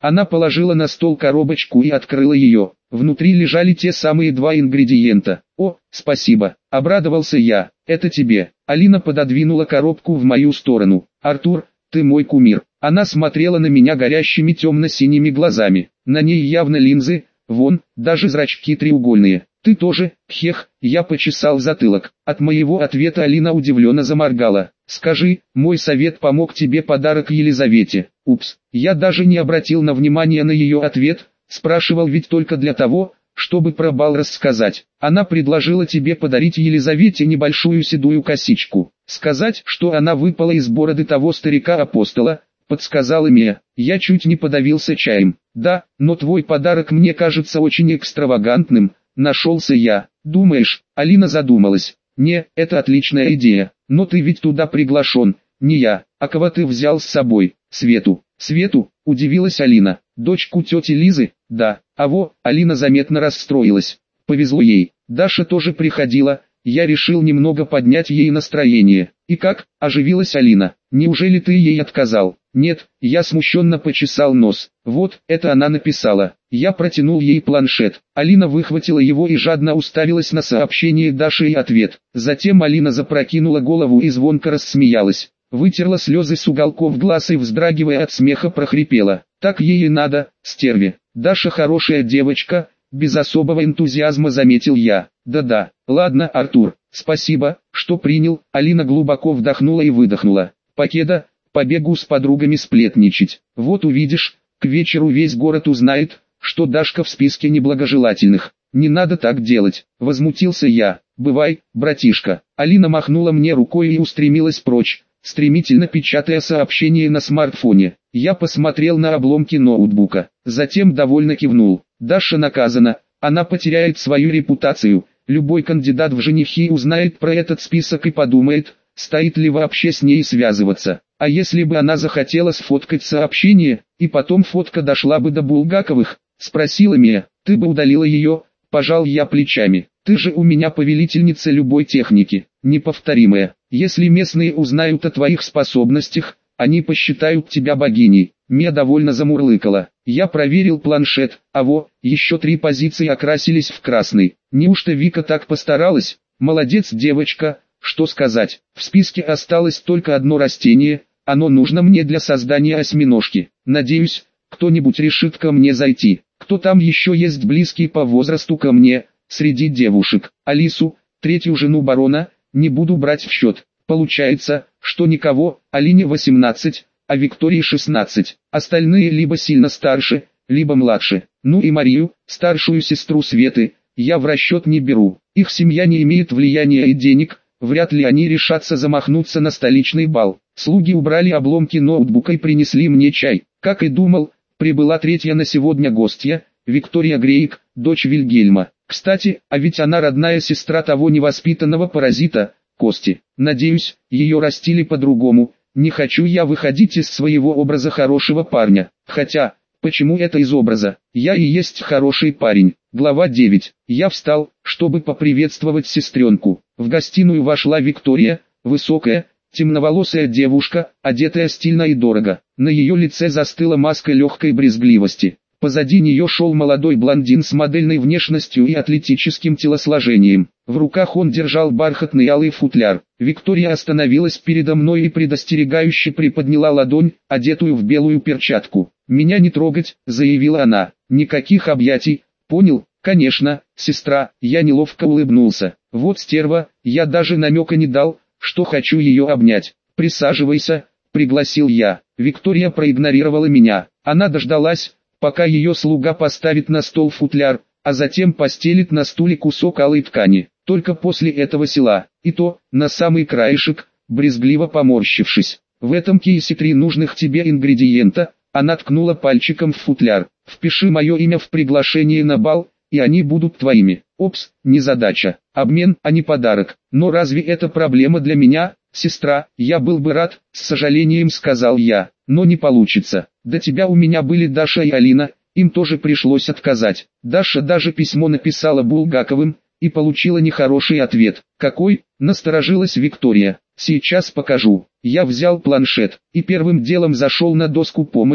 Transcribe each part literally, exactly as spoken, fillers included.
Она положила на стол коробочку и открыла ее. Внутри лежали те самые два ингредиента. «О, спасибо», — обрадовался я. «Это тебе». Алина пододвинула коробку в мою сторону. «Артур, ты мой кумир». Она смотрела на меня горящими темно-синими глазами. На ней явно линзы, вон, даже зрачки треугольные. «Ты тоже, хех», — я почесал затылок. От моего ответа Алина удивленно заморгала. «Скажи, мой совет помог тебе подарок Елизавете». Упс, я даже не обратил на внимание на ее ответ, спрашивал ведь только для того, чтобы про бал рассказать. Она предложила тебе подарить Елизавете небольшую седую косичку. Сказать, что она выпала из бороды того старика-апостола, подсказала Мия. Я чуть не подавился чаем. Да, но твой подарок мне кажется очень экстравагантным, нашелся я. Думаешь? Алина задумалась. Не, это отличная идея, но ты ведь туда приглашен, не я. А кого ты взял с собой? Свету. Свету, удивилась Алина. Дочку тети Лизы? Да. А во, Алина заметно расстроилась. Повезло ей. Даша тоже приходила, я решил немного поднять ей настроение. И как? Оживилась Алина. Неужели ты ей отказал? Нет, я смущенно почесал нос. Вот, это она написала. Я протянул ей планшет. Алина выхватила его и жадно уставилась на сообщение Даши и ответ. Затем Алина запрокинула голову и звонко рассмеялась. Вытерла слезы с уголков глаз и, вздрагивая от смеха, прохрипела. Так ей и надо, стерве. Даша хорошая девочка, без особого энтузиазма заметил я. Да-да, ладно, Артур, спасибо, что принял. Алина глубоко вдохнула и выдохнула. Покеда, побегу с подругами сплетничать. Вот увидишь, к вечеру весь город узнает, что Дашка в списке неблагожелательных. Не надо так делать, возмутился я. Бывай, братишка. Алина махнула мне рукой и устремилась прочь, стремительно печатая сообщение на смартфоне. Я посмотрел на обломки ноутбука, затем довольно кивнул. Даша наказана, она потеряет свою репутацию. Любой кандидат в женихи узнает про этот список и подумает, стоит ли вообще с ней связываться. А если бы она захотела сфоткать сообщение, и потом фотка дошла бы до Булгаковых, спросила Мия, ты бы удалила ее? Пожал я плечами. Ты же у меня повелительница любой техники, неповторимая. Если местные узнают о твоих способностях, они посчитают тебя богиней. Мия довольно замурлыкала. Я проверил планшет, а во, еще три позиции окрасились в красный. Неужто Вика так постаралась? Молодец девочка, что сказать. В списке осталось только одно растение, оно нужно мне для создания осьминожки. Надеюсь, кто-нибудь решит ко мне зайти. Кто там еще есть близкий по возрасту ко мне, среди девушек? Алису, третью жену барона, не буду брать в счет. Получается, что никого. Алине восемнадцать, а Виктории шестнадцать. Остальные либо сильно старше, либо младше. Ну и Марию, старшую сестру Светы, я в расчет не беру. Их семья не имеет влияния и денег, вряд ли они решатся замахнуться на столичный бал. Слуги убрали обломки ноутбука и принесли мне чай. Как и думал, прибыла третья на сегодня гостья, Виктория Грейк, дочь Вильгельма. Кстати, а ведь она родная сестра того невоспитанного паразита, Кости. Надеюсь, ее растили по-другому. Не хочу я выходить из своего образа хорошего парня. Хотя, почему это из образа? Я и есть хороший парень. Глава девять. Я встал, чтобы поприветствовать сестренку. В гостиную вошла Виктория, высокая, темноволосая девушка, одетая стильно и дорого. На ее лице застыла маска легкой брезгливости. Позади нее шел молодой блондин с модельной внешностью и атлетическим телосложением. В руках он держал бархатный алый футляр. Виктория остановилась передо мной и предостерегающе приподняла ладонь, одетую в белую перчатку. «Меня не трогать», — заявила она. «Никаких объятий, понял?» «Конечно, сестра», — я неловко улыбнулся. «Вот стерва, я даже намека не дал, что хочу ее обнять». «Присаживайся», — пригласил я. Виктория проигнорировала меня. Она дождалась, пока ее слуга поставит на стол футляр, а затем постелит на стуле кусок алой ткани. Только после этого села, и то, на самый краешек, брезгливо поморщившись. В этом кейсе три нужных тебе ингредиента. Она ткнула пальчиком в футляр. Впиши мое имя в приглашение на бал, и они будут твоими. Опс, незадача. Обмен, а не подарок. Но разве это проблема для меня, сестра? Я был бы рад, с сожалением сказал я, но не получится. До тебя у меня были Даша и Алина, им тоже пришлось отказать. Даша даже письмо написала Булгаковым, и получила нехороший ответ. Какой? Насторожилась Виктория. Сейчас покажу. Я взял планшет, и первым делом зашел на доску помощи,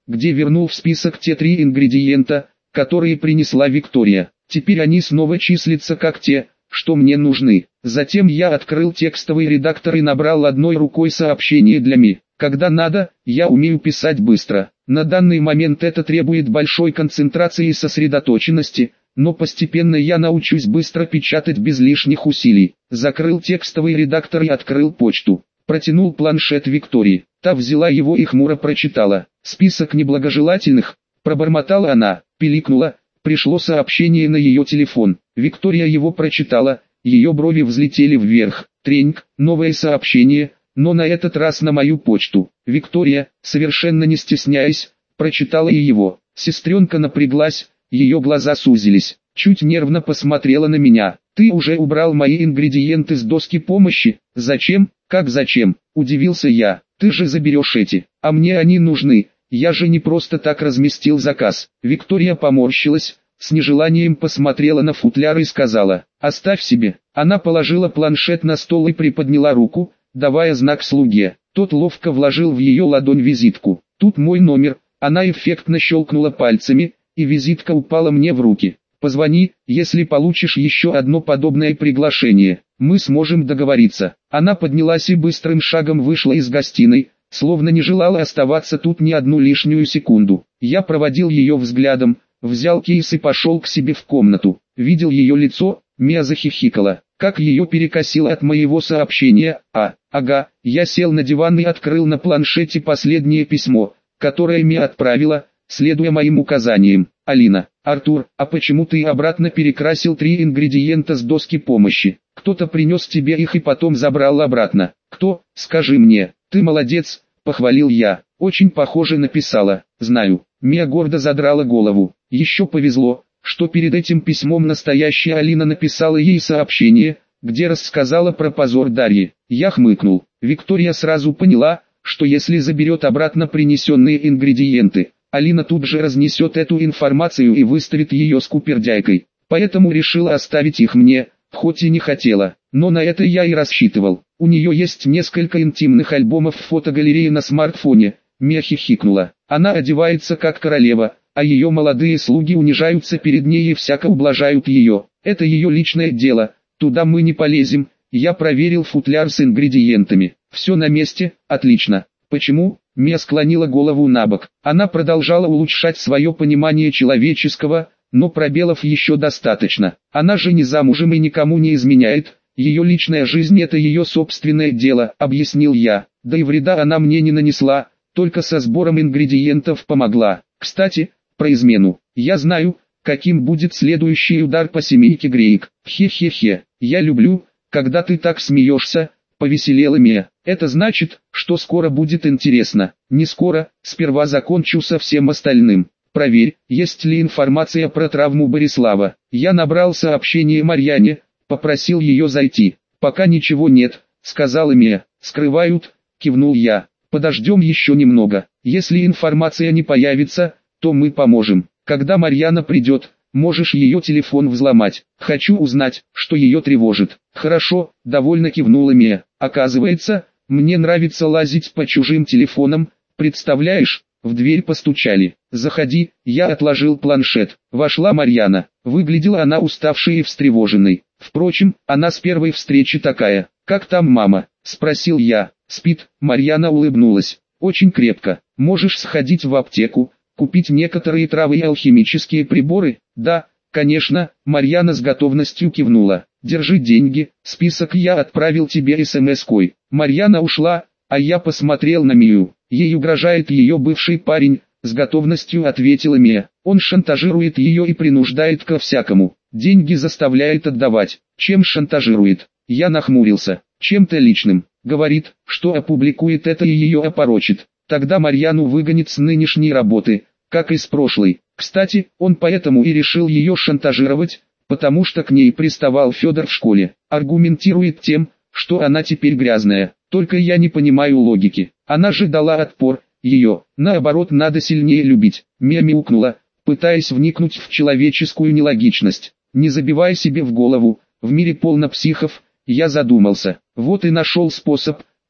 где вернул в список те три ингредиента, которые принесла Виктория. Теперь они снова числятся как те, что мне нужны. Затем я открыл текстовый редактор и набрал одной рукой сообщение для Ми. Когда надо, я умею писать быстро. На данный момент это требует большой концентрации и сосредоточенности, но постепенно я научусь быстро печатать без лишних усилий. Закрыл текстовый редактор и открыл почту. Протянул планшет Виктории. Та взяла его и хмуро прочитала. «Список неблагожелательных», пробормотала она, пиликнула. Пришло сообщение на ее телефон. Виктория его прочитала, ее брови взлетели вверх. Треньк, новое сообщение, но на этот раз на мою почту. Виктория, совершенно не стесняясь, прочитала и его. Сестренка напряглась, ее глаза сузились, чуть нервно посмотрела на меня. «Ты уже убрал мои ингредиенты с доски помощи? Зачем? Как зачем?» – удивился я. «Ты же заберешь эти, а мне они нужны. Я же не просто так разместил заказ». Виктория поморщилась, с нежеланием посмотрела на футляр и сказала: «Оставь себе». Она положила планшет на стол и приподняла руку, давая знак слуге. Тот ловко вложил в ее ладонь визитку. «Тут мой номер». Она эффектно щелкнула пальцами, и визитка упала мне в руки. «Позвони, если получишь еще одно подобное приглашение. Мы сможем договориться». Она поднялась и быстрым шагом вышла из гостиной, словно не желала оставаться тут ни одну лишнюю секунду. Я проводил ее взглядом, взял кейс и пошел к себе в комнату. Видел ее лицо, Мия захихикала. Как ее перекосило от моего сообщения. А, ага, я сел на диван и открыл на планшете последнее письмо, которое Мия отправила, следуя моим указаниям. «Алина, Артур, а почему ты обратно перекрасил три ингредиента с доски помощи? Кто-то принес тебе их и потом забрал обратно. Кто? Скажи мне». «Ты молодец», — похвалил я. «Очень похоже написала». «Знаю». Мия гордо задрала голову. Еще повезло, что перед этим письмом настоящая Алина написала ей сообщение, где рассказала про позор Дарьи. Я хмыкнул. Виктория сразу поняла, что если заберет обратно принесенные ингредиенты, Алина тут же разнесет эту информацию и выставит ее скупердяйкой. Поэтому решила оставить их мне, хоть и не хотела. Но на это я и рассчитывал. У нее есть несколько интимных альбомов в фотогалерее на смартфоне. Мия хихикнула. Она одевается как королева, а ее молодые слуги унижаются перед ней и всяко ублажают ее. Это ее личное дело, туда мы не полезем. Я проверил футляр с ингредиентами. Все на месте, отлично. Почему? Мия склонила голову набок. Она продолжала улучшать свое понимание человеческого, но пробелов еще достаточно. Она же не замужем и никому не изменяет. Ее личная жизнь — это ее собственное дело, объяснил я. Да и вреда она мне не нанесла, только со сбором ингредиентов помогла. Кстати, про измену. Я знаю, каким будет следующий удар по семейке Грейк. Хе-хе-хе. Я люблю, когда ты так смеешься, повеселела Мия. Это значит, что скоро будет интересно. Не скоро, сперва закончу со всем остальным. Проверь, есть ли информация про травму Борислава. Я набрал сообщение Марьяне, попросил ее зайти. Пока ничего нет, сказала Мия. Скрывают, кивнул я. Подождем еще немного. Если информация не появится, то мы поможем. Когда Марьяна придет, можешь ее телефон взломать. Хочу узнать, что ее тревожит. Хорошо, довольно кивнула Мия. Оказывается, мне нравится лазить по чужим телефонам. Представляешь? В дверь постучали. «Заходи», я отложил планшет. Вошла Марьяна. Выглядела она уставшей и встревоженной. Впрочем, она с первой встречи такая. «Как там мама?» – спросил я. «Спит», Марьяна улыбнулась. «Очень крепко. Можешь сходить в аптеку, купить некоторые травы и алхимические приборы?» «Да, конечно», Марьяна с готовностью кивнула. «Держи деньги, список я отправил тебе смс-кой». Марьяна ушла, а я посмотрел на Мию. Ей угрожает ее бывший парень, с готовностью ответила Мия. Он шантажирует ее и принуждает ко всякому. Деньги заставляет отдавать. Чем шантажирует? Я нахмурился. Чем-то личным. Говорит, что опубликует это и ее опорочит. Тогда Марьяну выгонит с нынешней работы, как и с прошлой. Кстати, он поэтому и решил ее шантажировать, потому что к ней приставал Федор в школе. Аргументирует тем, что она теперь грязная. Только я не понимаю логики. Она же дала отпор, ее, наоборот, надо сильнее любить. Мия мяукнула, пытаясь вникнуть в человеческую нелогичность. Не забивай себе в голову, в мире полно психов. Я задумался. Вот и нашел способ,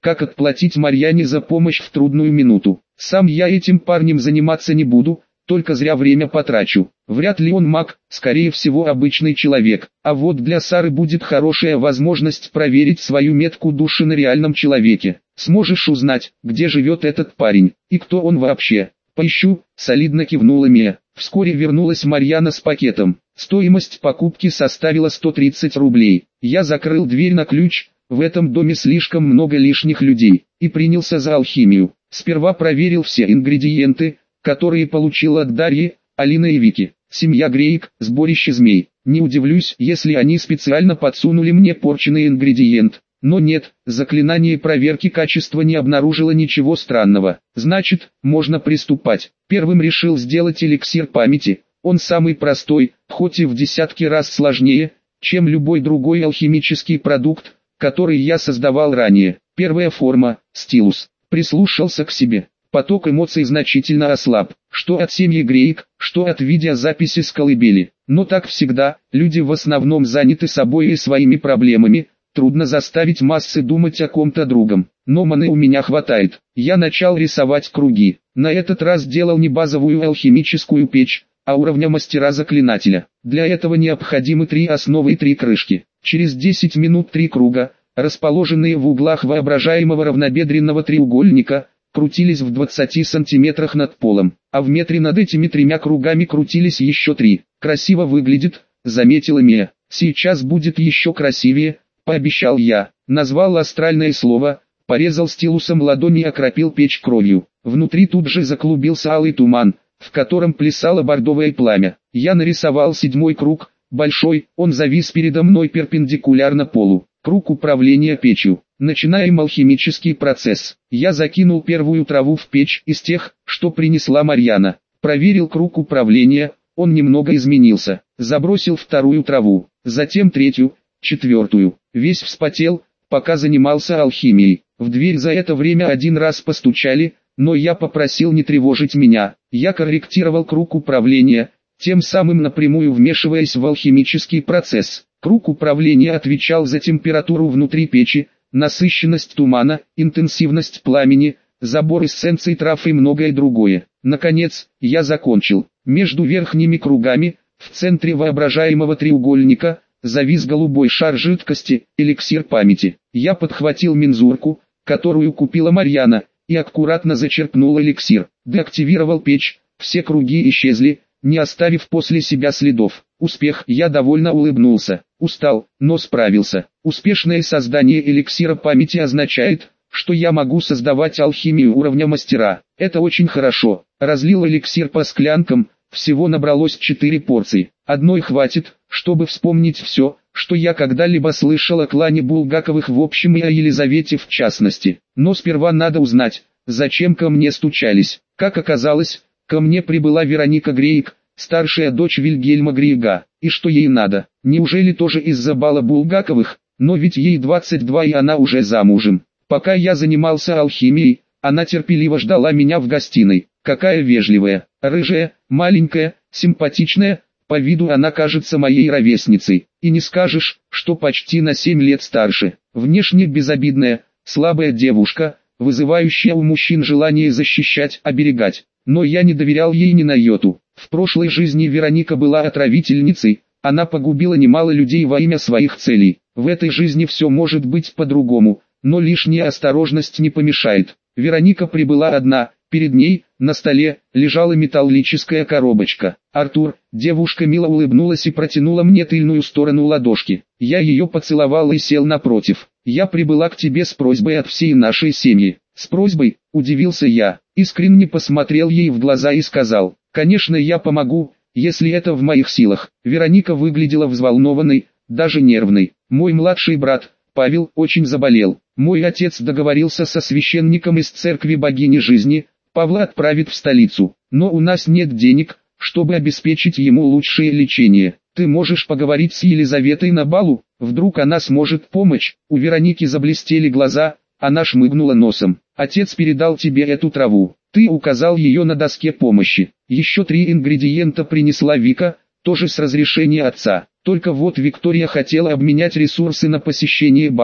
как отплатить Марьяне за помощь в трудную минуту. Сам я этим парнем заниматься не буду, только зря время потрачу. Вряд ли он маг, скорее всего обычный человек. А вот для Сары будет хорошая возможность проверить свою метку души на реальном человеке. Сможешь узнать, где живет этот парень, и кто он вообще. Поищу, солидно кивнула Мия. Вскоре вернулась Марьяна с пакетом. Стоимость покупки составила сто тридцать рублей. Я закрыл дверь на ключ, в этом доме слишком много лишних людей, и принялся за алхимию. Сперва проверил все ингредиенты, которые получил от Дарьи, Алины и Вики. Семья Грейк, сборище змей. Не удивлюсь, если они специально подсунули мне порченный ингредиент. Но нет, заклинание проверки качества не обнаружило ничего странного. Значит, можно приступать. Первым решил сделать эликсир памяти. Он самый простой, хоть и в десятки раз сложнее, чем любой другой алхимический продукт, который я создавал ранее. Первая форма – стилус. Прислушался к себе. Поток эмоций значительно ослаб, что от семьи Грейк, что от видеозаписи с колыбели. Но так всегда, люди в основном заняты собой и своими проблемами. Трудно заставить массы думать о ком-то другом, но маны у меня хватает. Я начал рисовать круги. На этот раз делал не базовую алхимическую печь, а уровня мастера-заклинателя. Для этого необходимы три основы и три крышки. Через десять минут три круга, расположенные в углах воображаемого равнобедренного треугольника, крутились в двадцати сантиметрах над полом, а в метре над этими тремя кругами крутились еще три. Красиво выглядит, заметила Мия. Сейчас будет еще красивее, пообещал я. Назвал астральное слово, порезал стилусом ладони и окропил печь кровью. Внутри тут же заклубился алый туман, в котором плясало бордовое пламя. Я нарисовал седьмой круг, большой, он завис передо мной перпендикулярно полу. Круг управления печью. Начинаем алхимический процесс. Я закинул первую траву в печь из тех, что принесла Марьяна. Проверил круг управления, он немного изменился. Забросил вторую траву, затем третью, четвертую. Весь вспотел, пока занимался алхимией. В дверь за это время один раз постучали, но я попросил не тревожить меня. Я корректировал круг управления, тем самым напрямую вмешиваясь в алхимический процесс. Круг управления отвечал за температуру внутри печи, насыщенность тумана, интенсивность пламени, забор эссенций трав и многое другое. Наконец, я закончил. Между верхними кругами, в центре воображаемого треугольника, завис голубой шар жидкости, эликсир памяти. Я подхватил мензурку, которую купила Марьяна, и аккуратно зачерпнул эликсир. Деактивировал печь, все круги исчезли, не оставив после себя следов. Успех, я довольно улыбнулся. Устал, но справился. Успешное создание эликсира памяти означает, что я могу создавать алхимию уровня мастера. Это очень хорошо. Разлил эликсир по склянкам, всего набралось четыре порции. Одной хватит, чтобы вспомнить все, что я когда-либо слышал о клане Булгаковых в общем и о Елизавете в частности. Но сперва надо узнать, зачем ко мне стучались. Как оказалось, ко мне прибыла Вероника Грейк, старшая дочь Вильгельма Грейга. И что ей надо? Неужели тоже из-за бала Булгаковых? Но ведь ей двадцать два и она уже замужем. Пока я занимался алхимией, она терпеливо ждала меня в гостиной. Какая вежливая, рыжая, маленькая, симпатичная, по виду она кажется моей ровесницей. И не скажешь, что почти на семь лет старше. Внешне безобидная, слабая девушка, вызывающая у мужчин желание защищать, оберегать. Но я не доверял ей ни на йоту. В прошлой жизни Вероника была отравительницей, она погубила немало людей во имя своих целей. В этой жизни все может быть по-другому, но лишняя осторожность не помешает. Вероника прибыла одна, перед ней, на столе, лежала металлическая коробочка. «Артур», девушка мило улыбнулась и протянула мне тыльную сторону ладошки. Я ее поцеловал и сел напротив. «Я прибыла к тебе с просьбой от всей нашей семьи». «С просьбой?» – удивился я. Искренне посмотрел ей в глаза и сказал: «Конечно, я помогу, если это в моих силах». Вероника выглядела взволнованной, даже нервной. «Мой младший брат, Павел, очень заболел. Мой отец договорился со священником из церкви богини жизни, Павла отправит в столицу. Но у нас нет денег, чтобы обеспечить ему лучшее лечение. Ты можешь поговорить с Елизаветой на балу, вдруг она сможет помочь». У Вероники заблестели глаза, она шмыгнула носом. «Отец передал тебе эту траву. Ты указал ее на доске помощи. Еще три ингредиента принесла Вика, тоже с разрешения отца. Только вот Виктория хотела обменять ресурсы на посещение бала,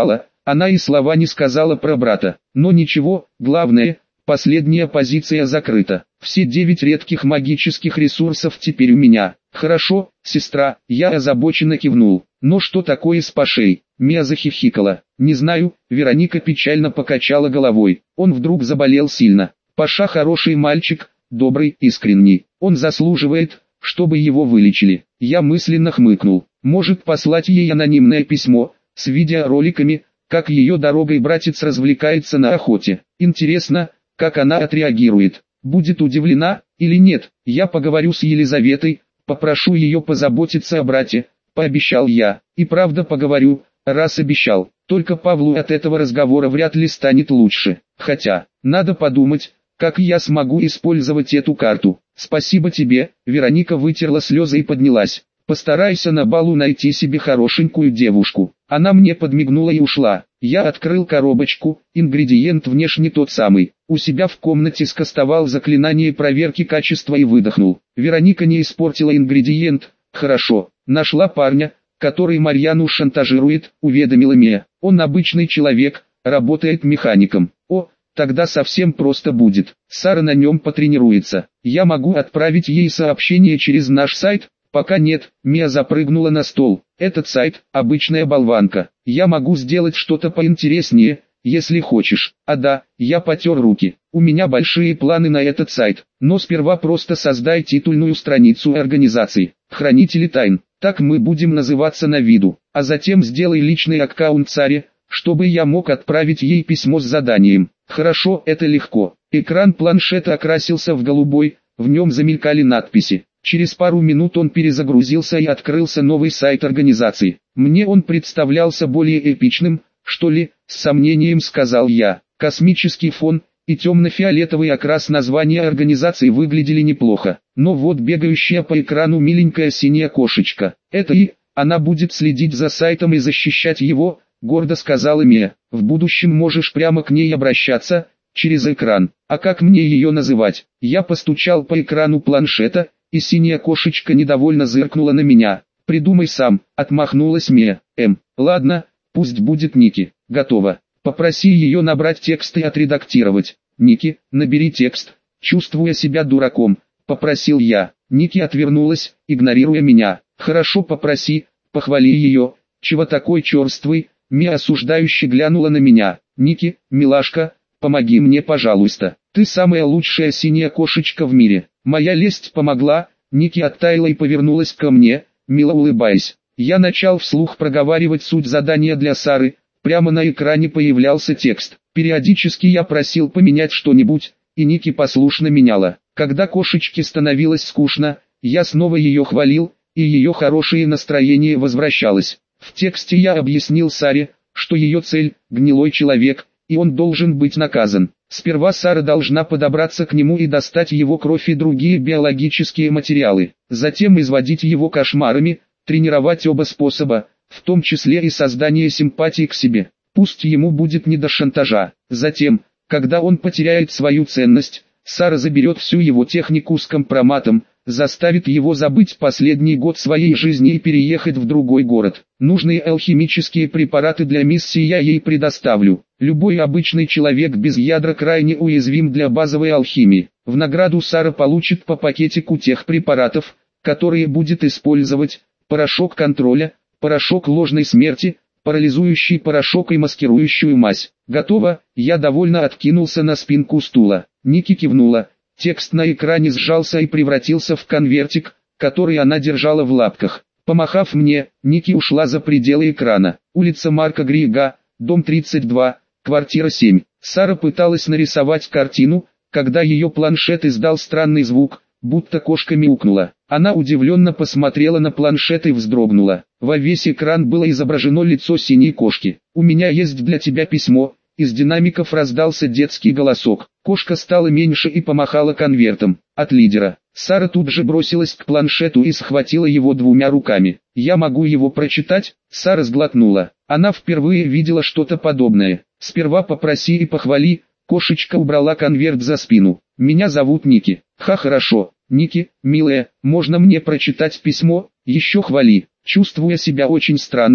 Она и слова не сказала про брата. Но ничего, главное, последняя позиция закрыта. Все девять редких магических ресурсов теперь у меня. Хорошо, сестра, я озабоченно кивнул. Но что такое с Пашей? Мия захихикала. Не знаю, Вероника печально покачала головой. Он вдруг заболел сильно. Паша хороший мальчик, добрый, искренний. Он заслуживает, чтобы его вылечили. Я мысленно хмыкнул. Может послать ей анонимное письмо, с видеороликами, как ее дорогой братец развлекается на охоте. Интересно, как она отреагирует. Будет удивлена, или нет. Я поговорю с Елизаветой, попрошу ее позаботиться о брате, пообещал я. И правда поговорю, раз обещал. Только Павлу от этого разговора вряд ли станет лучше. Хотя, надо подумать, как я смогу использовать эту карту. Спасибо тебе, Вероника вытерла слезы и поднялась. Постарайся на балу найти себе хорошенькую девушку. Она мне подмигнула и ушла. Я открыл коробочку, ингредиент внешне тот самый. У себя в комнате скастовал заклинание проверки качества и выдохнул. Вероника не испортила ингредиент. Хорошо, нашла парня, который Марьяну шантажирует, уведомила Мия. Он обычный человек, работает механиком. О, тогда совсем просто будет. Сара на нем потренируется. Я могу отправить ей сообщение через наш сайт? Пока нет. Мия запрыгнула на стол. Этот сайт – обычная болванка. Я могу сделать что-то поинтереснее, если хочешь. А да, я потер руки. У меня большие планы на этот сайт. Но сперва просто создай титульную страницу организации. Хранители тайн. Так мы будем называться на виду. А затем сделай личный аккаунт Саре, чтобы я мог отправить ей письмо с заданием. Хорошо, это легко. Экран планшета окрасился в голубой, в нем замелькали надписи. Через пару минут он перезагрузился и открылся новый сайт организации. Мне он представлялся более эпичным, что ли, с сомнением сказал я. Космический фон и темно-фиолетовый окрас названия организации выглядели неплохо. Но вот бегающая по экрану миленькая синяя кошечка. Это и, она будет следить за сайтом и защищать его, гордо сказала Мия. В будущем можешь прямо к ней обращаться, через экран. А как мне ее называть? Я постучал по экрану планшета, и синяя кошечка недовольно зыркнула на меня. «Придумай сам», — отмахнулась Мия. «Эм, ладно, пусть будет Ники». «Готово. Попроси ее набрать текст и отредактировать». «Ники, набери текст». Чувствуя себя дураком, попросил я. Ники отвернулась, игнорируя меня. «Хорошо, попроси, похвали ее». «Чего такой черствый?» Мия осуждающе глянула на меня. «Ники, милашка, помоги мне, пожалуйста. Ты самая лучшая синяя кошечка в мире». Моя лесть помогла, Ники оттаяла и повернулась ко мне, мило улыбаясь. Я начал вслух проговаривать суть задания для Сары, прямо на экране появлялся текст. Периодически я просил поменять что-нибудь, и Ники послушно меняла. Когда кошечке становилось скучно, я снова ее хвалил, и ее хорошее настроение возвращалось. В тексте я объяснил Саре, что ее цель – гнилой человек, и он должен быть наказан. Сперва Сара должна подобраться к нему и достать его кровь и другие биологические материалы, затем изводить его кошмарами, тренировать оба способа, в том числе и создание симпатии к себе. Пусть ему будет не до шантажа. Затем, когда он потеряет свою ценность, Сара заберет всю его технику с компроматом, заставит его забыть последний год своей жизни и переехать в другой город. Нужные алхимические препараты для миссии я ей предоставлю. Любой обычный человек без ядра крайне уязвим для базовой алхимии. В награду Сара получит по пакетику тех препаратов, которые будет использовать: порошок контроля, порошок ложной смерти, парализующий порошок и маскирующую мазь. Готово. Я довольно откинулся на спинку стула. Ники кивнула. Текст на экране сжался и превратился в конвертик, который она держала в лапках. Помахав мне, Ники ушла за пределы экрана. Улица Марка Грига, дом тридцать два, квартира семь. Сара пыталась нарисовать картину, когда ее планшет издал странный звук, будто кошка мяукнула. Она удивленно посмотрела на планшет и вздрогнула. Во весь экран было изображено лицо синей кошки. «У меня есть для тебя письмо». Из динамиков раздался детский голосок. Кошка стала меньше и помахала конвертом. От лидера. Сара тут же бросилась к планшету и схватила его двумя руками. «Я могу его прочитать?» Сара сглотнула. Она впервые видела что-то подобное. «Сперва попроси и похвали». Кошечка убрала конверт за спину. «Меня зовут Ники». «Ха, хорошо. Ники, милая, можно мне прочитать письмо?» «Еще хвали». Чувствуя себя очень странно,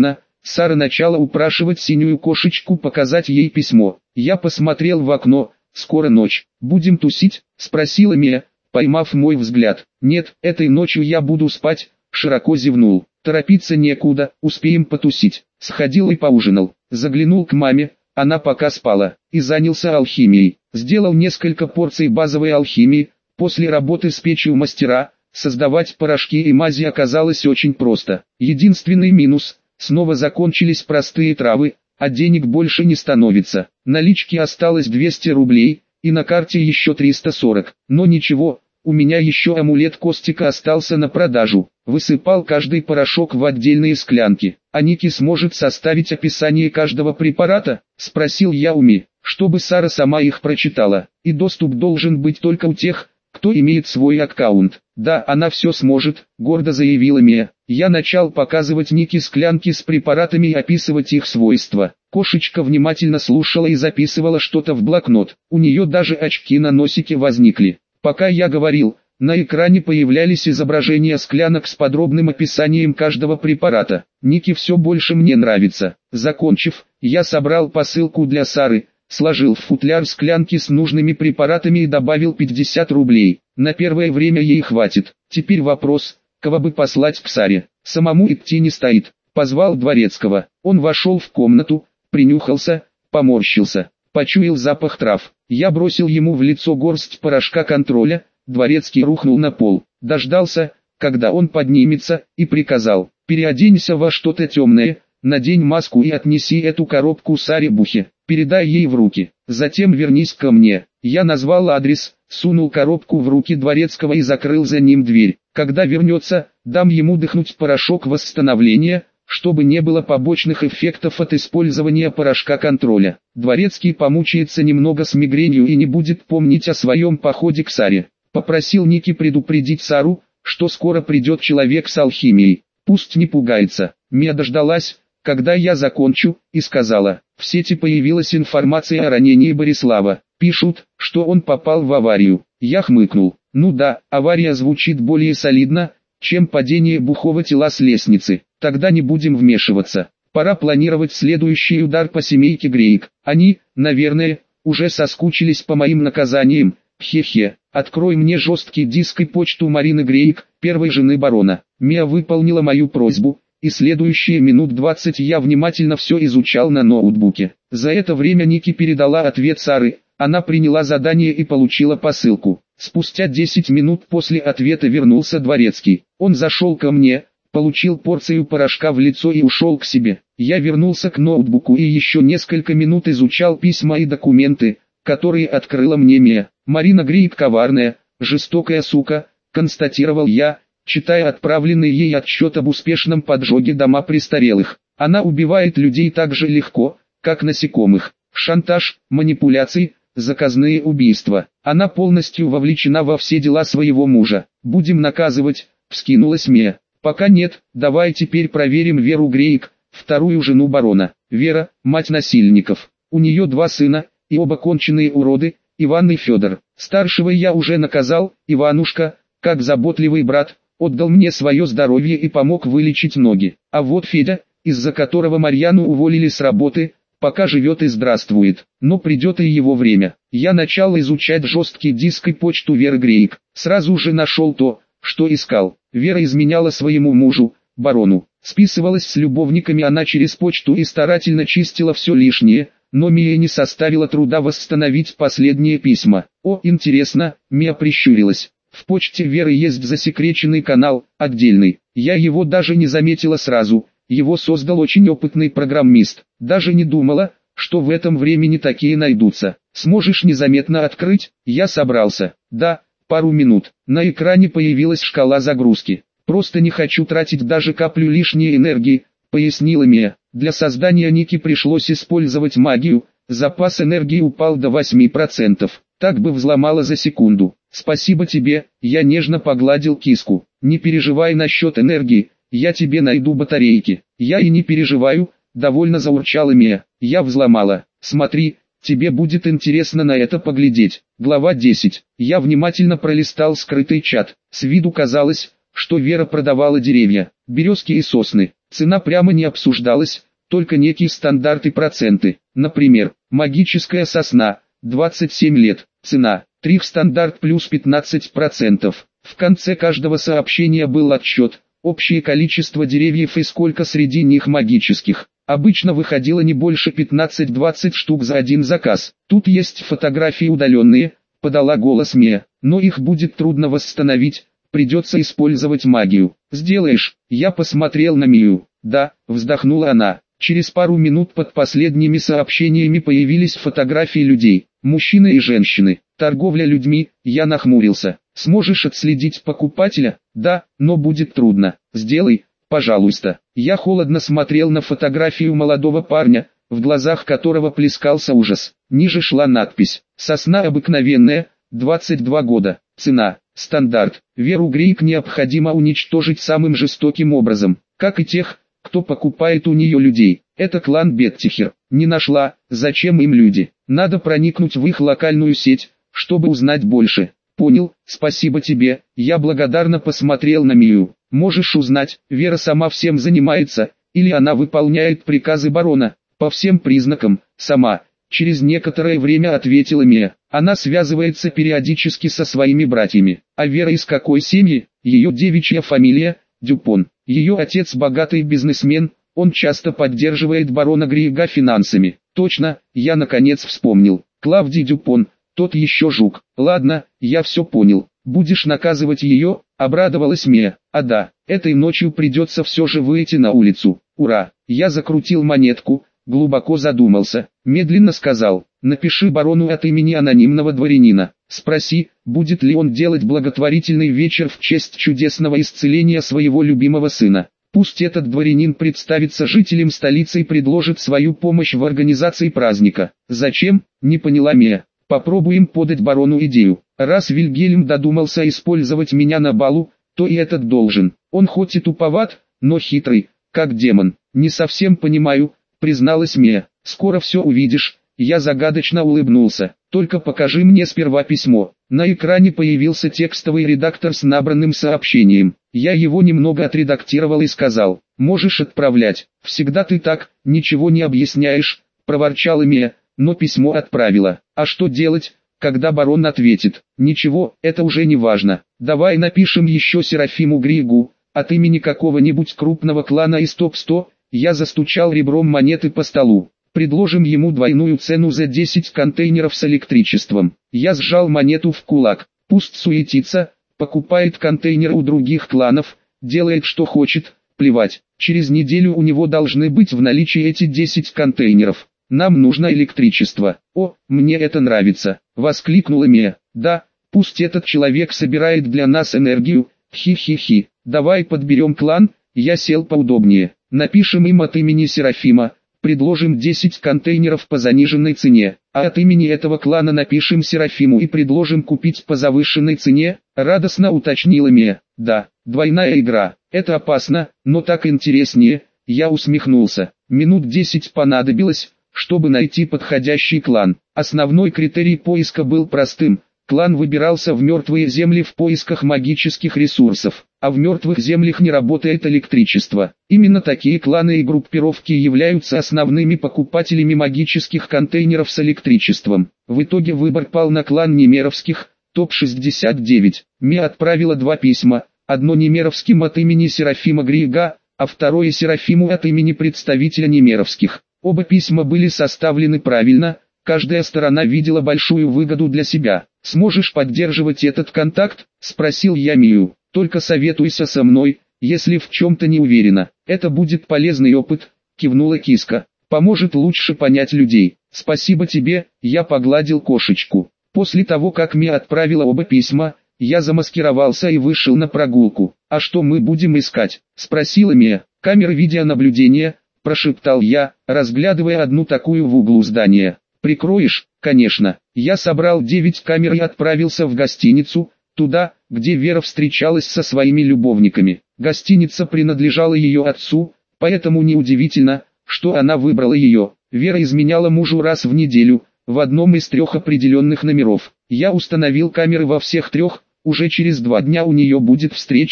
Сара начала упрашивать синюю кошечку показать ей письмо. Я посмотрел в окно. «Скоро ночь. Будем тусить?» – спросила Мия, поймав мой взгляд. «Нет, этой ночью я буду спать», – широко зевнул. «Торопиться некуда, успеем потусить». Сходил и поужинал. Заглянул к маме, она пока спала, и занялся алхимией. Сделал несколько порций базовой алхимии. После работы с печью мастера, создавать порошки и мази оказалось очень просто. Единственный минус – снова закончились простые травы, а денег больше не становится. Налички осталось двести рублей, и на карте еще триста сорок. Но ничего, у меня еще амулет Костика остался на продажу. Высыпал каждый порошок в отдельные склянки. «А Ники сможет составить описание каждого препарата?» – спросил я у Ми, чтобы Сара сама их прочитала. И доступ должен быть только у тех, кто имеет свой аккаунт. «Да, она все сможет», – гордо заявила Мия. Я начал показывать Нике склянки с препаратами и описывать их свойства. Кошечка внимательно слушала и записывала что-то в блокнот. У нее даже очки на носике возникли. Пока я говорил, на экране появлялись изображения склянок с подробным описанием каждого препарата. Нике все больше мне нравится. Закончив, я собрал посылку для Сары, сложил в футляр склянки с нужными препаратами и добавил пятьдесят рублей. На первое время ей хватит. Теперь вопрос, кого бы послать к Саре. Самому идти не стоит. Позвал Дворецкого. Он вошел в комнату, принюхался, поморщился, почуял запах трав. Я бросил ему в лицо горсть порошка контроля. Дворецкий рухнул на пол. Дождался, когда он поднимется, и приказал: «Переоденься во что-то темное, надень маску и отнеси эту коробку Саре Бухе. Передай ей в руки. Затем вернись ко мне». Я назвал адрес, сунул коробку в руки Дворецкого и закрыл за ним дверь. Когда вернется, дам ему дыхнуть порошок восстановления, чтобы не было побочных эффектов от использования порошка контроля. Дворецкий помучается немного с мигренью и не будет помнить о своем походе к Саре. Попросил Ники предупредить Сару, что скоро придет человек с алхимией. Пусть не пугается. Мия дождалась, когда я закончу, и сказала: «В сети появилась информация о ранении Борислава. Пишут, что он попал в аварию». Я хмыкнул. Ну да, авария звучит более солидно, чем падение бухого тела с лестницы. Тогда не будем вмешиваться. Пора планировать следующий удар по семейке Грейк. Они, наверное, уже соскучились по моим наказаниям. Хе-хе. Открой мне жесткий диск и почту Марины Грейк, первой жены барона. Мия выполнила мою просьбу, и следующие минут двадцать я внимательно все изучал на ноутбуке. За это время Ники передала ответ Сары, она приняла задание и получила посылку. Спустя десять минут после ответа вернулся Дворецкий. Он зашел ко мне, получил порцию порошка в лицо и ушел к себе. Я вернулся к ноутбуку и еще несколько минут изучал письма и документы, которые открыла мне Мия. «Марина Грейк коварная, жестокая сука», констатировал я, читая отправленный ей отчет об успешном поджоге дома престарелых. Она убивает людей так же легко, как насекомых. Шантаж, манипуляции, заказные убийства. Она полностью вовлечена во все дела своего мужа. «Будем наказывать», вскинулась Мия. «Пока нет, давай теперь проверим Веру Грейк, вторую жену барона». Вера, мать насильников. У нее два сына, и оба конченые уроды, Иван и Федор. Старшего я уже наказал, Иванушка, как заботливый брат, отдал мне свое здоровье и помог вылечить ноги. А вот Федя, из-за которого Марьяну уволили с работы, пока живет и здравствует. Но придет и его время. Я начал изучать жесткий диск и почту Веры Грейк. Сразу же нашел то, что искал. Вера изменяла своему мужу, барону. Списывалась с любовниками она через почту и старательно чистила все лишнее, но Мия не составила труда восстановить последние письма. О, интересно, Мия прищурилась. В почте Веры есть засекреченный канал, отдельный. Я его даже не заметила сразу. Его создал очень опытный программист. Даже не думала, что в этом времени такие найдутся. Сможешь незаметно открыть? Я собрался. Да, пару минут. На экране появилась шкала загрузки. Просто не хочу тратить даже каплю лишней энергии, пояснила Мия. Для создания Ники пришлось использовать магию, запас энергии упал до восьми процентов. Так бы взломала за секунду. Спасибо тебе, я нежно погладил киску. Не переживай насчет энергии, я тебе найду батарейки. Я и не переживаю, довольно заурчала Мия. Я взломала. Смотри, тебе будет интересно на это поглядеть. Глава десять. Я внимательно пролистал скрытый чат. С виду казалось, что Вера продавала деревья, березки и сосны. Цена прямо не обсуждалась, только некие стандарты проценты. Например, магическая сосна, двадцать семь лет, цена, три в стандарт плюс пятнадцать процентов. В конце каждого сообщения был отсчет, общее количество деревьев и сколько среди них магических. Обычно выходило не больше пятнадцать-двадцать штук за один заказ. Тут есть фотографии удаленные, подала голос Мия, но их будет трудно восстановить, придется использовать магию. Сделаешь? Я посмотрел на Мию. Да, вздохнула она. Через пару минут под последними сообщениями появились фотографии людей, мужчины и женщины. Торговля людьми, я нахмурился. Сможешь отследить покупателя? Да, но будет трудно. Сделай, пожалуйста. Я холодно смотрел на фотографию молодого парня, в глазах которого плескался ужас. Ниже шла надпись: «Сосна обыкновенная, двадцать два года, цена, стандарт, Веру Грейк необходимо уничтожить самым жестоким образом, как и тех, кто покупает у нее людей. Это клан Беттихер. Не нашла, зачем им люди? Надо проникнуть в их локальную сеть, чтобы узнать больше». Понял, спасибо тебе. Я благодарно посмотрел на Мию. Можешь узнать, Вера сама всем занимается, или она выполняет приказы барона? По всем признакам, сама. Через некоторое время ответила Мия. Она связывается периодически со своими братьями. А Вера из какой семьи? Ее девичья фамилия – Дюпон. Ее отец богатый бизнесмен, он часто поддерживает барона Грига финансами. Точно, я наконец вспомнил. Клавдий Дюпон, тот еще жук. Ладно, я все понял. Будешь наказывать ее? Обрадовалась Мия. А да, этой ночью придется все же выйти на улицу. Ура! Я закрутил монетку, глубоко задумался, медленно сказал: напиши барону от имени анонимного дворянина. Спроси, будет ли он делать благотворительный вечер в честь чудесного исцеления своего любимого сына. Пусть этот дворянин представится жителям столицы и предложит свою помощь в организации праздника. Зачем? Не поняла Мия. Попробуем подать барону идею. Раз Вильгельм додумался использовать меня на балу, то и этот должен. Он хоть и туповат, но хитрый, как демон. Не совсем понимаю, призналась Мия. Скоро все увидишь. Я загадочно улыбнулся. Только покажи мне сперва письмо. На экране появился текстовый редактор с набранным сообщением. Я его немного отредактировал и сказал: можешь отправлять. Всегда ты так, ничего не объясняешь, проворчала Мия, но письмо отправила. А что делать, когда барон ответит? Ничего, это уже не важно. Давай напишем еще Серафиму Григу, от имени какого-нибудь крупного клана из топ сто. Я застучал ребром монеты по столу. Предложим ему двойную цену за десять контейнеров с электричеством. Я сжал монету в кулак. Пусть суетится, покупает контейнеры у других кланов, делает что хочет, плевать. Через неделю у него должны быть в наличии эти десять контейнеров. Нам нужно электричество. О, мне это нравится, воскликнула Мия. Да, пусть этот человек собирает для нас энергию, хи-хи-хи. Давай подберем клан. Я сел поудобнее. Напишем им от имени Серафима. Предложим десять контейнеров по заниженной цене, а от имени этого клана напишем Серафиму и предложим купить по завышенной цене, радостно уточнила Мия. Да, двойная игра, это опасно, но так интереснее, я усмехнулся. Минут десять понадобилось, чтобы найти подходящий клан. Основной критерий поиска был простым. Клан выбирался в мертвые земли в поисках магических ресурсов, а в мертвых землях не работает электричество. Именно такие кланы и группировки являются основными покупателями магических контейнеров с электричеством. В итоге выбор пал на клан немеровских, топ шестьдесят девять. Мия отправила два письма, одно немеровским от имени Серафима Грига, а второе Серафиму от имени представителя немеровских. Оба письма были составлены правильно, каждая сторона видела большую выгоду для себя. «Сможешь поддерживать этот контакт?» – спросил я Мию. «Только советуйся со мной, если в чем-то не уверена. Это будет полезный опыт», – кивнула киска. «Поможет лучше понять людей». «Спасибо тебе», – я погладил кошечку. После того, как Мия отправила оба письма, я замаскировался и вышел на прогулку. «А что мы будем искать?» – спросила Мия. «Камеры видеонаблюдения», – прошептал я, разглядывая одну такую в углу здания. «Прикроешь?» «Конечно». Я собрал девять камер и отправился в гостиницу, туда, где Вера встречалась со своими любовниками. Гостиница принадлежала ее отцу, поэтому неудивительно, что она выбрала ее. Вера изменяла мужу раз в неделю, в одном из трех определенных номеров. Я установил камеры во всех трех, уже через два дня у нее будет встреча,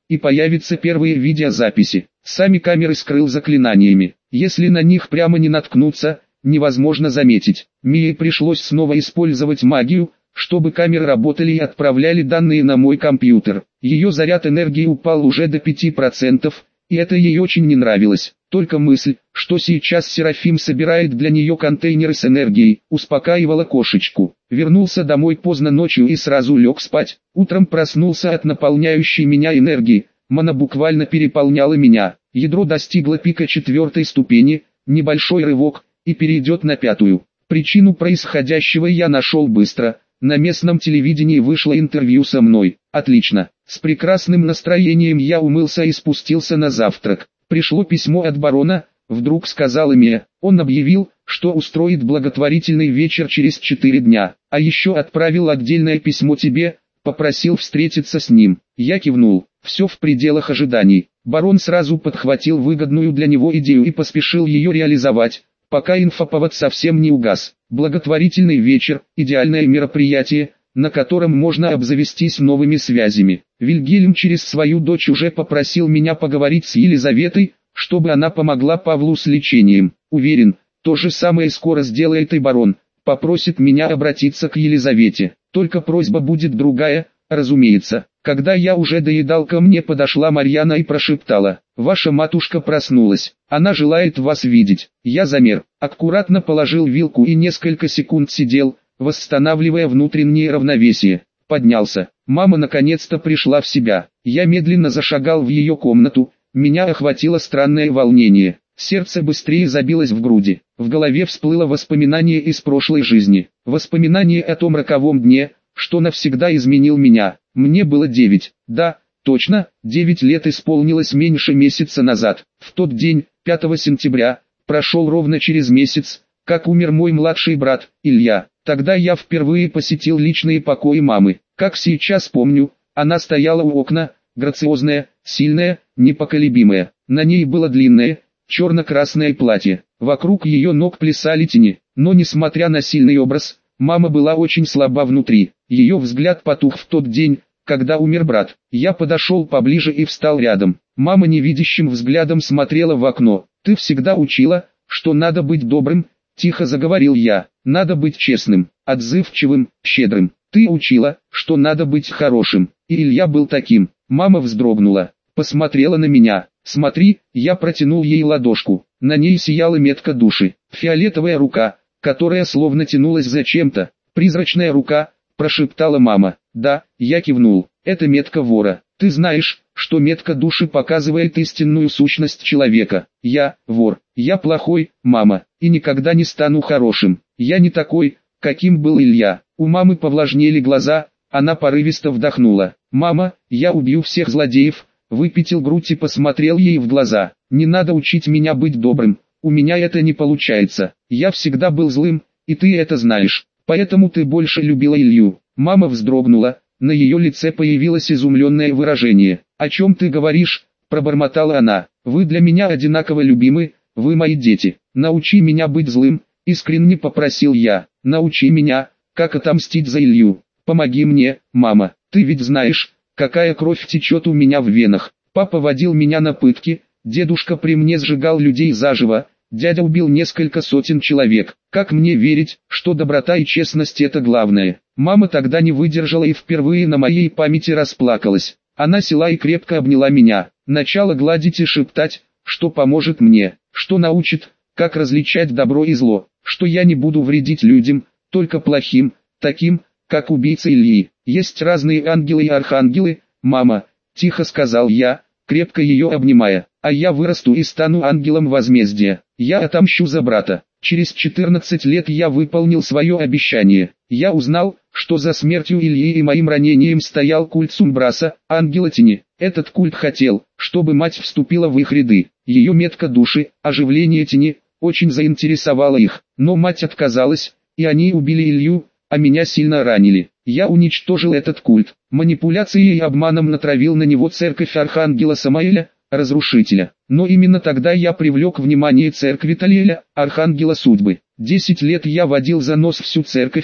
и появятся первые видеозаписи. Сами камеры скрыл заклинаниями. Если на них прямо не наткнуться, невозможно заметить. Мии пришлось снова использовать магию, чтобы камеры работали и отправляли данные на мой компьютер. Ее заряд энергии упал уже до пяти процентов, и это ей очень не нравилось. Только мысль, что сейчас Серафим собирает для нее контейнеры с энергией, успокаивала кошечку. Вернулся домой поздно ночью и сразу лег спать. Утром проснулся от наполняющей меня энергии, мана буквально переполняла меня. Ядро достигло пика четвертой ступени, небольшой рывок, и перейдет на пятую. Причину происходящего я нашел быстро. На местном телевидении вышло интервью со мной. Отлично. С прекрасным настроением я умылся и спустился на завтрак. Пришло письмо от барона, вдруг сказал Мия. Он объявил, что устроит благотворительный вечер через четыре дня. А еще отправил отдельное письмо тебе, попросил встретиться с ним. Я кивнул. Все в пределах ожиданий. Барон сразу подхватил выгодную для него идею и поспешил ее реализовать, пока инфоповод совсем не угас. Благотворительный вечер – идеальное мероприятие, на котором можно обзавестись новыми связями. Вильгельм через свою дочь уже попросил меня поговорить с Елизаветой, чтобы она помогла Павлу с лечением. Уверен, то же самое скоро сделает и барон, попросит меня обратиться к Елизавете. Только просьба будет другая, разумеется. Когда я уже доедал, ко мне подошла Марьяна и прошептала: «Ваша матушка проснулась, она желает вас видеть». Я замер, аккуратно положил вилку и несколько секунд сидел, восстанавливая внутреннее равновесие. Поднялся. Мама наконец-то пришла в себя. Я медленно зашагал в ее комнату, меня охватило странное волнение. Сердце быстрее забилось в груди. В голове всплыло воспоминание из прошлой жизни. Воспоминание о том роковом дне, что навсегда изменил меня. Мне было девять. Да, точно, девять лет исполнилось меньше месяца назад. В тот день, пятого сентября, прошел ровно через месяц, как умер мой младший брат, Илья. Тогда я впервые посетил личные покои мамы. Как сейчас помню, она стояла у окна, грациозная, сильная, непоколебимая. На ней было длинное, черно-красное платье. Вокруг ее ног плясали тени. Но несмотря на сильный образ, мама была очень слаба внутри. Ее взгляд потух в тот день, когда умер брат. Я подошел поближе и встал рядом. Мама невидящим взглядом смотрела в окно. «Ты всегда учила, что надо быть добрым», — тихо заговорил я. «Надо быть честным, отзывчивым, щедрым. Ты учила, что надо быть хорошим». И Илья был таким. Мама вздрогнула, посмотрела на меня. «Смотри», — я протянул ей ладошку. На ней сияла метка души. Фиолетовая рука, которая словно тянулась за чем-то. «Призрачная рука», — прошептала мама. «Да», — я кивнул. «Это метка вора. Ты знаешь, что метка души показывает истинную сущность человека. Я — вор. Я плохой, мама, и никогда не стану хорошим. Я не такой, каким был Илья». У мамы повлажнели глаза, она порывисто вдохнула. «Мама, я убью всех злодеев», — выпятил грудь и посмотрел ей в глаза. «Не надо учить меня быть добрым, у меня это не получается. Я всегда был злым, и ты это знаешь, поэтому ты больше любила Илью». Мама вздрогнула, на ее лице появилось изумленное выражение. «О чем ты говоришь?» – пробормотала она. «Вы для меня одинаково любимы, вы мои дети. Научи меня быть злым», – искренне попросил я. «Научи меня, как отомстить за Илью. Помоги мне, мама, ты ведь знаешь, какая кровь течет у меня в венах. Папа водил меня на пытки, дедушка при мне сжигал людей заживо, дядя убил несколько сотен человек. Как мне верить, что доброта и честность – это главное?» Мама тогда не выдержала и впервые на моей памяти расплакалась. Она села и крепко обняла меня, начала гладить и шептать, что поможет мне, что научит, как различать добро и зло, что я не буду вредить людям, только плохим, таким, как убийца Ильи. Есть разные ангелы и архангелы, мама, тихо сказал я, крепко ее обнимая, а я вырасту и стану ангелом возмездия. Я отомщу за брата. Через четырнадцать лет я выполнил свое обещание. Я узнал, что за смертью Ильи и моим ранением стоял культ Сумбраса, ангела тени. Этот культ хотел, чтобы мать вступила в их ряды. Ее метка души, оживление тени, очень заинтересовало их. Но мать отказалась, и они убили Илью, а меня сильно ранили. Я уничтожил этот культ. Манипуляцией и обманом натравил на него церковь Архангела Самаэля, разрушителя. Но именно тогда я привлек внимание церкви Талиэля, Архангела Судьбы. Десять лет я водил за нос всю церковь,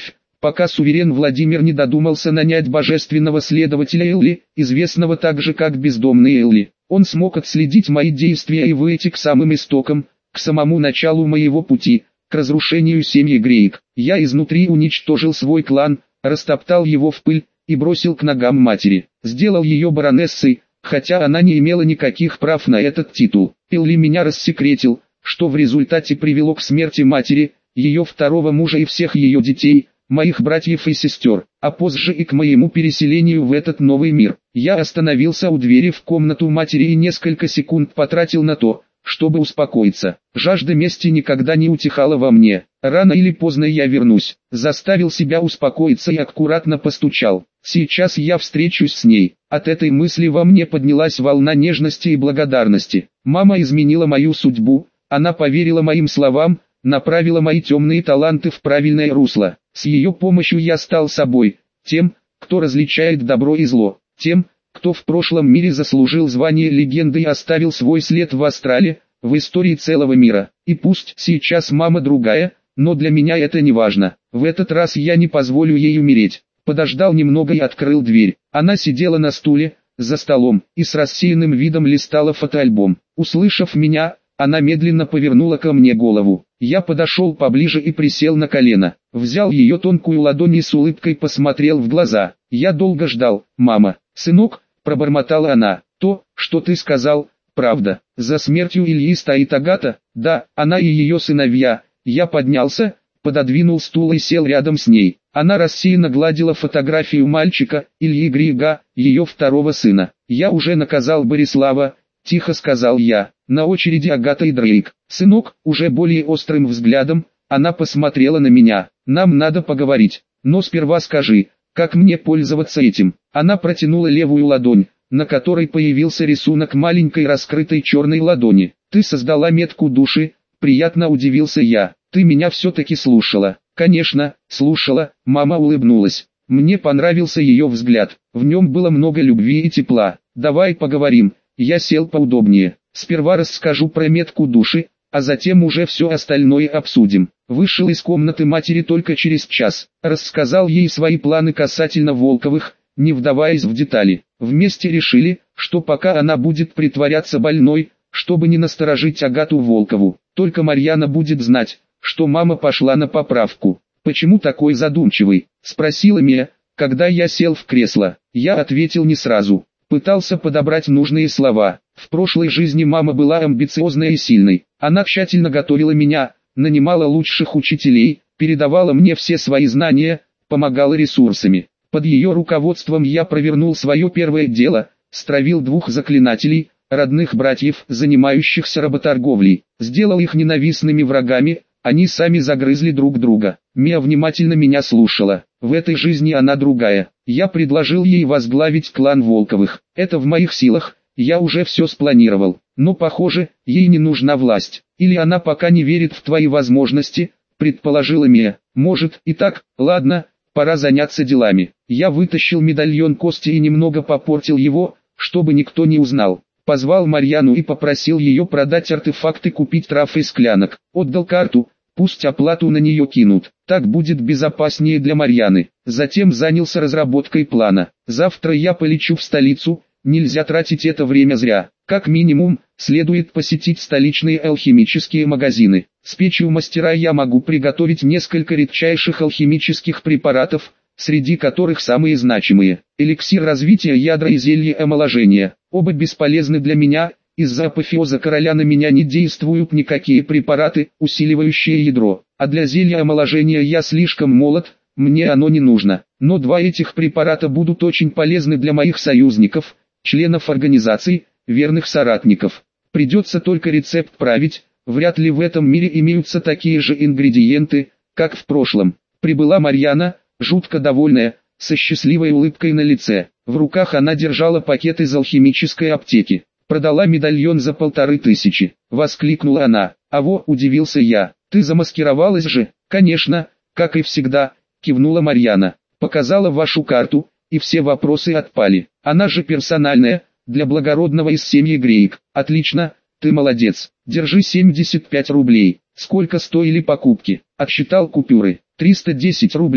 пока суверен Владимир не додумался нанять божественного следователя Элли, известного также как бездомный Элли. Он смог отследить мои действия и выйти к самым истокам, к самому началу моего пути, к разрушению семьи Грейк. Я изнутри уничтожил свой клан, растоптал его в пыль и бросил к ногам матери. Сделал ее баронессой, хотя она не имела никаких прав на этот титул. Элли меня рассекретил, что в результате привело к смерти матери, ее второго мужа и всех ее детей, моих братьев и сестер, а позже и к моему переселению в этот новый мир. Я остановился у двери в комнату матери и несколько секунд потратил на то, чтобы успокоиться. Жажда мести никогда не утихала во мне. Рано или поздно я вернусь. Заставил себя успокоиться и аккуратно постучал. Сейчас я встречусь с ней. От этой мысли во мне поднялась волна нежности и благодарности. Мама изменила мою судьбу, она поверила моим словам, направила мои темные таланты в правильное русло. С ее помощью я стал собой, тем, кто различает добро и зло, тем, кто в прошлом мире заслужил звание легенды и оставил свой след в астрале, в истории целого мира. И пусть сейчас мама другая, но для меня это не важно. В этот раз я не позволю ей умереть. Подождал немного и открыл дверь. Она сидела на стуле, за столом, и с рассеянным видом листала фотоальбом. Услышав меня, она медленно повернула ко мне голову. Я подошел поближе и присел на колено. Взял ее тонкую ладонь и с улыбкой посмотрел в глаза. Я долго ждал. «Мама, сынок», пробормотала она, «то, что ты сказал, правда. За смертью Ильи стоит Агата?» «Да, она и ее сыновья». Я поднялся, пододвинул стул и сел рядом с ней. Она рассеянно гладила фотографию мальчика, Ильи Грига, ее второго сына. «Я уже наказал Борислава», тихо сказал я. «На очереди Агата и Дрейк». «Сынок», уже более острым взглядом, она посмотрела на меня. «Нам надо поговорить. Но сперва скажи, как мне пользоваться этим?» Она протянула левую ладонь, на которой появился рисунок маленькой раскрытой черной ладони. «Ты создала метку души», приятно удивился я. «Ты меня все-таки слушала?» «Конечно, слушала», мама улыбнулась. Мне понравился ее взгляд, в нем было много любви и тепла. «Давай поговорим». Я сел поудобнее. «Сперва расскажу про метку души, а затем уже все остальное обсудим». Вышел из комнаты матери только через час. Рассказал ей свои планы касательно Волковых, не вдаваясь в детали. Вместе решили, что пока она будет притворяться больной, чтобы не насторожить Агату Волкову, только Марьяна будет знать, что мама пошла на поправку. «Почему такой задумчивый?» – спросила Мия, когда я сел в кресло. Я ответил не сразу. Пытался подобрать нужные слова. В прошлой жизни мама была амбициозной и сильной. Она тщательно готовила меня, нанимала лучших учителей, передавала мне все свои знания, помогала ресурсами. Под ее руководством я провернул свое первое дело, стравил двух заклинателей, родных братьев, занимающихся работорговлей, сделал их ненавистными врагами, они сами загрызли друг друга. Мия внимательно меня слушала. В этой жизни она другая. Я предложил ей возглавить клан Волковых. Это в моих силах, я уже все спланировал. Но похоже, ей не нужна власть. Или она пока не верит в твои возможности, предположила Мия. Может и так, ладно, пора заняться делами. Я вытащил медальон кости и немного попортил его, чтобы никто не узнал. Позвал Марьяну и попросил ее продать артефакты, купить трав и склянок. Отдал карту, пусть оплату на нее кинут, так будет безопаснее для Марьяны. Затем занялся разработкой плана. Завтра я полечу в столицу, нельзя тратить это время зря. Как минимум, следует посетить столичные алхимические магазины. С печью мастера я могу приготовить несколько редчайших алхимических препаратов, среди которых самые значимые – эликсир развития ядра и зелье омоложения. Оба бесполезны для меня, из-за апофеоза короля на меня не действуют никакие препараты, усиливающие ядро. А для зелья омоложения я слишком молод, мне оно не нужно. Но два этих препарата будут очень полезны для моих союзников, членов организаций, верных соратников. Придется только рецепт править, вряд ли в этом мире имеются такие же ингредиенты, как в прошлом. Прибыла Марьяна, жутко довольная, со счастливой улыбкой на лице. В руках она держала пакет из алхимической аптеки. «Продала медальон за полторы тысячи», — воскликнула она. «А во», — удивился я, — «ты замаскировалась же?» «Конечно, как и всегда», — кивнула Марьяна. «Показала вашу карту, и все вопросы отпали. Она же персональная, для благородного из семьи Грейк. Отлично, ты молодец. Держи семьдесят пять рублей. Сколько стоили покупки?» Отсчитал купюры. триста десять рублей,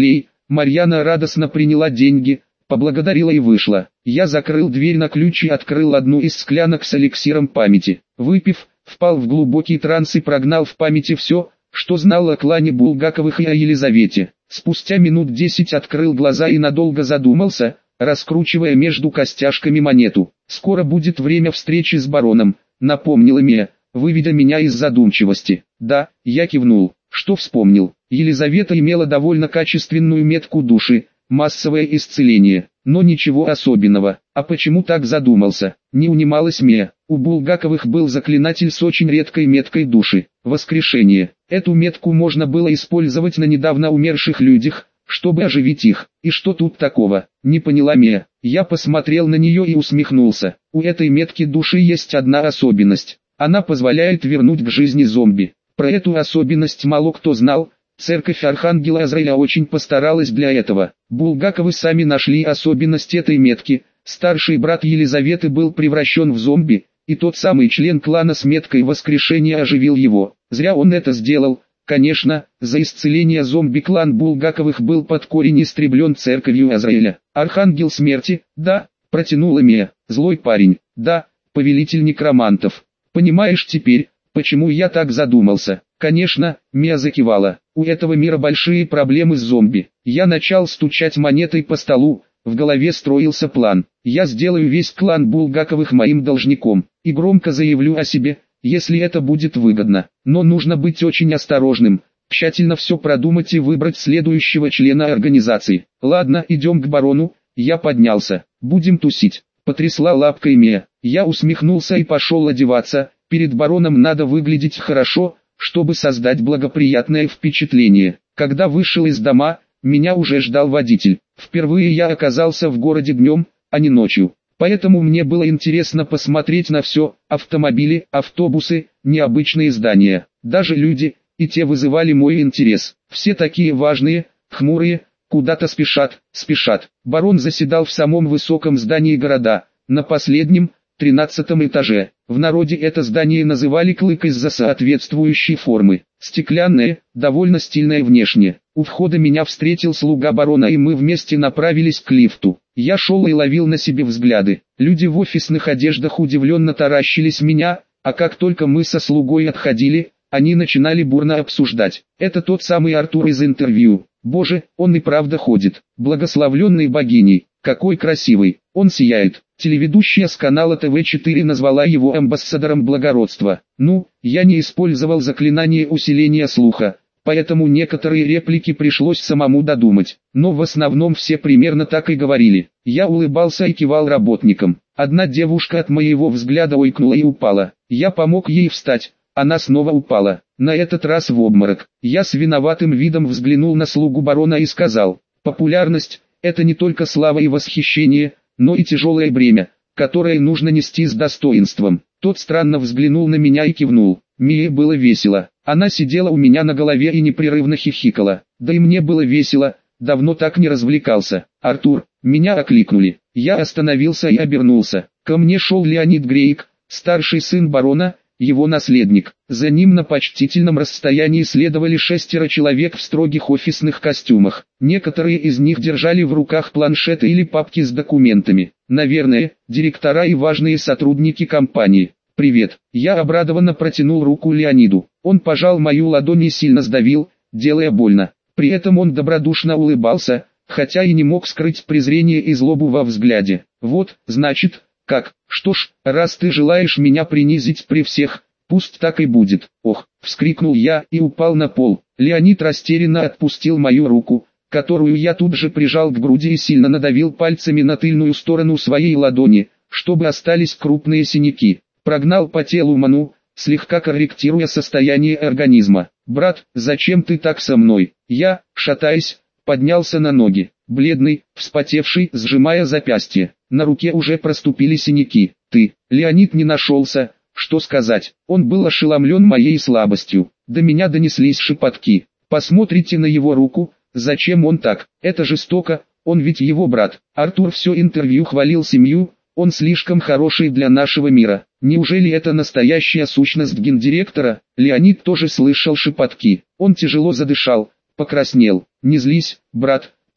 Марьяна радостно приняла деньги, поблагодарила и вышла. Я закрыл дверь на ключ и открыл одну из склянок с эликсиром памяти. Выпив, впал в глубокий транс и прогнал в памяти все, что знал о клане Булгаковых и о Елизавете. Спустя минут десять открыл глаза и надолго задумался, раскручивая между костяшками монету. «Скоро будет время встречи с бароном», — напомнила Мия, выведя меня из задумчивости. «Да», — я кивнул. Что вспомнил? Елизавета имела довольно качественную метку души, массовое исцеление, но ничего особенного. А почему так задумался? Не унималась Мия. У Булгаковых был заклинатель с очень редкой меткой души – воскрешение. Эту метку можно было использовать на недавно умерших людях, чтобы оживить их. И что тут такого? Не поняла Мия. Я посмотрел на нее и усмехнулся. У этой метки души есть одна особенность. Она позволяет вернуть к жизни зомби. Про эту особенность мало кто знал. Церковь Архангела Азраиля очень постаралась для этого. Булгаковы сами нашли особенность этой метки. Старший брат Елизаветы был превращен в зомби, и тот самый член клана с меткой воскрешения оживил его. Зря он это сделал. Конечно, за исцеление зомби клан Булгаковых был под корень истреблен церковью Азраиля. Архангел смерти, да, протянула Мия. Злой парень, да, повелитель некромантов. Понимаешь теперь, почему я так задумался? Конечно, Мия закивала. У этого мира большие проблемы с зомби. Я начал стучать монетой по столу, в голове строился план. Я сделаю весь клан Булгаковых моим должником, и громко заявлю о себе, если это будет выгодно. Но нужно быть очень осторожным, тщательно все продумать и выбрать следующего члена организации. Ладно, идем к барону. Я поднялся. Будем тусить. Потрясла лапкой Мия. Я усмехнулся и пошел одеваться. Перед бароном надо выглядеть хорошо, чтобы создать благоприятное впечатление. Когда вышел из дома, меня уже ждал водитель. Впервые я оказался в городе днем, а не ночью. Поэтому мне было интересно посмотреть на все: автомобили, автобусы, необычные здания. Даже люди, и те вызывали мой интерес. Все такие важные, хмурые, куда-то спешат, спешат. Барон заседал в самом высоком здании города, на последнем, тринадцатом этаже. В народе это здание называли «Клык» из-за соответствующей формы. Стеклянное, довольно стильное внешне. У входа меня встретил слуга барона, и мы вместе направились к лифту. Я шел и ловил на себе взгляды. Люди в офисных одеждах удивленно таращились меня, а как только мы со слугой отходили, они начинали бурно обсуждать. Это тот самый Артур из интервью. Боже, он и правда ходит. Благословленный богиней. Какой красивый. Он сияет. Телеведущая с канала тэ вэ четыре назвала его амбассадором благородства. Ну, я не использовал заклинание усиления слуха, поэтому некоторые реплики пришлось самому додумать. Но в основном все примерно так и говорили. Я улыбался и кивал работникам. Одна девушка от моего взгляда ойкнула и упала. Я помог ей встать. Она снова упала, на этот раз в обморок. Я с виноватым видом взглянул на слугу барона и сказал: популярность – это не только слава и восхищение, но и тяжелое бремя, которое нужно нести с достоинством. Тот странно взглянул на меня и кивнул. Мие было весело. Она сидела у меня на голове и непрерывно хихикала. Да и мне было весело, давно так не развлекался. «Артур!» Меня окликнули. Я остановился и обернулся. Ко мне шел Леонид Грейк, старший сын барона, его наследник. За ним на почтительном расстоянии следовали шестеро человек в строгих офисных костюмах. Некоторые из них держали в руках планшеты или папки с документами. Наверное, директора и важные сотрудники компании. «Привет». Я обрадованно протянул руку Леониду. Он пожал мою ладонь и сильно сдавил, делая больно. При этом он добродушно улыбался, хотя и не мог скрыть презрение и злобу во взгляде. «Вот, значит, как? Что ж, раз ты желаешь меня принизить при всех, пусть так и будет». «Ох!» — вскрикнул я и упал на пол. Леонид растерянно отпустил мою руку, которую я тут же прижал к груди, и сильно надавил пальцами на тыльную сторону своей ладони, чтобы остались крупные синяки. Прогнал по телу ману, слегка корректируя состояние организма. «Брат, зачем ты так со мной?» Я, шатаясь, поднялся на ноги, бледный, вспотевший, сжимая запястье. На руке уже проступили синяки. «Ты...» Леонид не нашелся, что сказать. Он был ошеломлен моей слабостью. До меня донеслись шепотки. «Посмотрите на его руку, зачем он так? Это жестоко, он ведь его брат». Артур все интервью хвалил семью, он слишком хороший для нашего мира. Неужели это настоящая сущность гендиректора? Леонид тоже слышал шепотки. Он тяжело задышал, покраснел. «Не злись, брат»,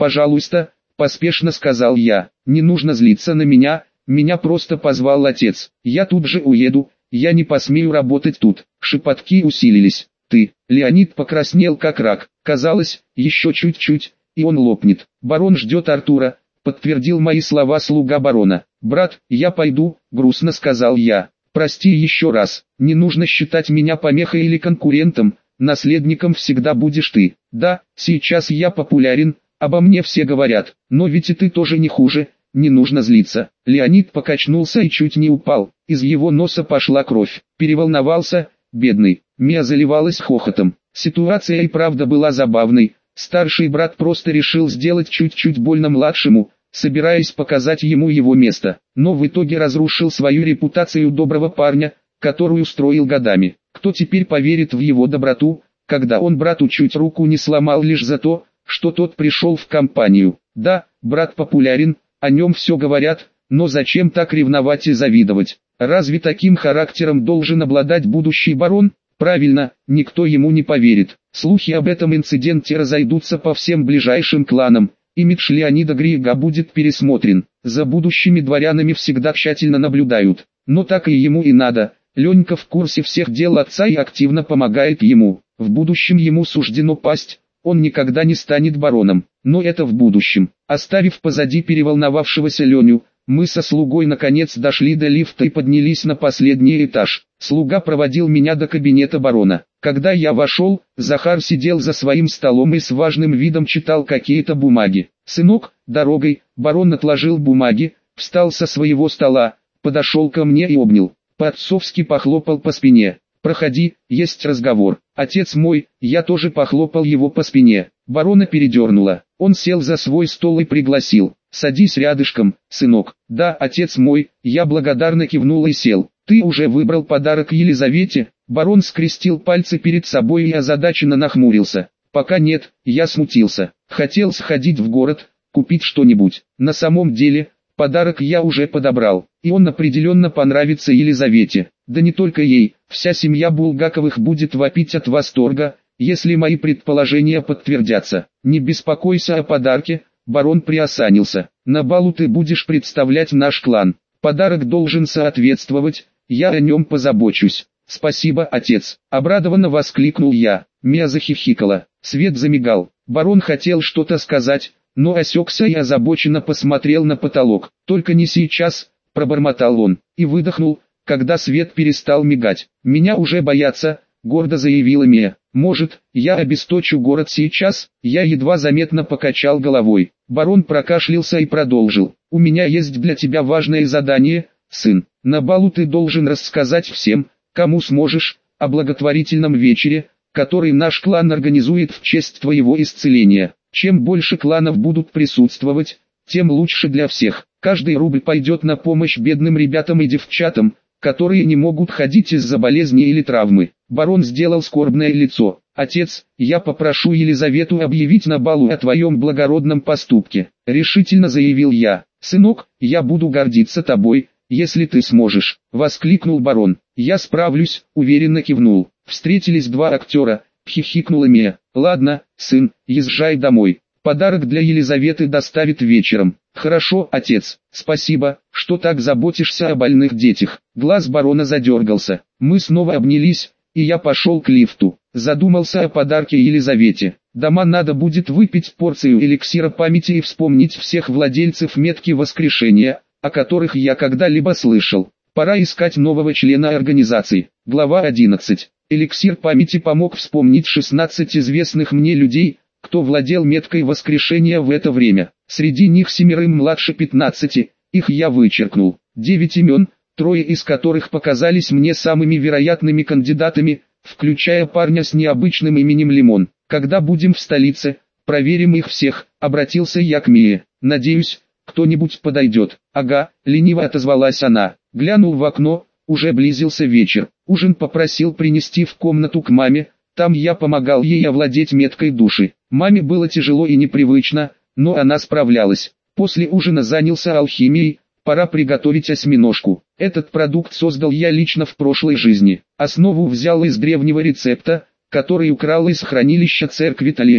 «Пожалуйста», — поспешно сказал я, — «не нужно злиться на меня, меня просто позвал отец. Я тут же уеду, я не посмею работать тут». Шепотки усилились. «Ты», — Леонид покраснел как рак, казалось, еще чуть-чуть, и он лопнет. «Барон ждет Артура», — подтвердил мои слова слуга барона. «Брат, я пойду», — грустно сказал я. «Прости еще раз, не нужно считать меня помехой или конкурентом, наследником всегда будешь ты. Да, сейчас я популярен, обо мне все говорят, но ведь и ты тоже не хуже, не нужно злиться». Леонид покачнулся и чуть не упал, из его носа пошла кровь. Переволновался, бедный. Мия заливалась хохотом. Ситуация и правда была забавной. Старший брат просто решил сделать чуть-чуть больно младшему, собираясь показать ему его место, но в итоге разрушил свою репутацию доброго парня, которую строил годами. Кто теперь поверит в его доброту, когда он брату чуть руку не сломал лишь за то, что тот пришел в компанию? Да, брат популярен, о нем все говорят, но зачем так ревновать и завидовать? Разве таким характером должен обладать будущий барон? Правильно, никто ему не поверит. Слухи об этом инциденте разойдутся по всем ближайшим кланам. Имидж Леонида Грига будет пересмотрен. За будущими дворянами всегда тщательно наблюдают. Но так и ему и надо. Ленька в курсе всех дел отца и активно помогает ему. В будущем ему суждено пасть. Он никогда не станет бароном. Но это в будущем. Оставив позади переволновавшегося Леню, мы со слугой наконец дошли до лифта и поднялись на последний этаж. Слуга проводил меня до кабинета барона. Когда я вошел, Захар сидел за своим столом и с важным видом читал какие-то бумаги. «Сынок, дорогой», барон отложил бумаги, встал со своего стола, подошел ко мне и обнял. По-отцовски похлопал по спине. «Проходи, есть разговор». «Отец мой», я тоже похлопал его по спине. Барона передернуло. Он сел за свой стол и пригласил. «Садись рядышком, сынок». «Да, отец мой», я благодарно кивнул и сел. «Ты уже выбрал подарок Елизавете?» Барон скрестил пальцы перед собой и озадаченно нахмурился. «Пока нет», я смутился. «Хотел сходить в город, купить что-нибудь. На самом деле, подарок я уже подобрал, и он определенно понравится Елизавете. Да не только ей, вся семья Булгаковых будет вопить от восторга, если мои предположения подтвердятся. Не беспокойся о подарке». Барон приосанился. «На балу ты будешь представлять наш клан. Подарок должен соответствовать, я о нем позабочусь». «Спасибо, отец», — обрадованно воскликнул я. Мия захихикала. Свет замигал. Барон хотел что-то сказать, но осекся и озабоченно посмотрел на потолок. «Только не сейчас», — пробормотал он, и выдохнул, когда свет перестал мигать. «Меня уже боятся», — гордо заявила Мия. «Может, я обесточу город сейчас?» Я едва заметно покачал головой. Барон прокашлялся и продолжил. «У меня есть для тебя важное задание, сын. На балу ты должен рассказать всем, кому сможешь, о благотворительном вечере, который наш клан организует в честь твоего исцеления. Чем больше кланов будут присутствовать, тем лучше для всех. Каждый рубль пойдет на помощь бедным ребятам и девчатам, которые не могут ходить из-за болезни или травмы». Барон сделал скорбное лицо. «Отец, я попрошу Елизавету объявить на балу о твоем благородном поступке», — решительно заявил я. «Сынок, я буду гордиться тобой, если ты сможешь», — воскликнул барон. «Я справлюсь», — уверенно кивнул. Встретились два актера, хихикнула Мия. «Ладно, сын, езжай домой. Подарок для Елизаветы доставит вечером». «Хорошо, отец, спасибо, что так заботишься о больных детях». Глаз барона задергался. Мы снова обнялись, и я пошел к лифту. Задумался о подарке Елизавете. Дома надо будет выпить порцию эликсира памяти и вспомнить всех владельцев метки воскрешения, о которых я когда-либо слышал. Пора искать нового члена организации. Глава одиннадцать. Эликсир памяти помог вспомнить шестнадцать известных мне людей, кто владел меткой воскрешения в это время. Среди них семерым младше пятнадцати, их я вычеркнул. Девять имен, трое из которых показались мне самыми вероятными кандидатами, включая парня с необычным именем Лимон. «Когда будем в столице, проверим их всех», — обратился я к Мие. «Надеюсь, кто-нибудь подойдет». «Ага», — лениво отозвалась она. Глянул в окно, уже близился вечер. Ужин попросил принести в комнату к маме, там я помогал ей овладеть меткой души. Маме было тяжело и непривычно, но она справлялась. После ужина занялся алхимией. Пора приготовить осьминожку. Этот продукт создал я лично в прошлой жизни. Основу взял из древнего рецепта, который украл из хранилища церкви Талеля.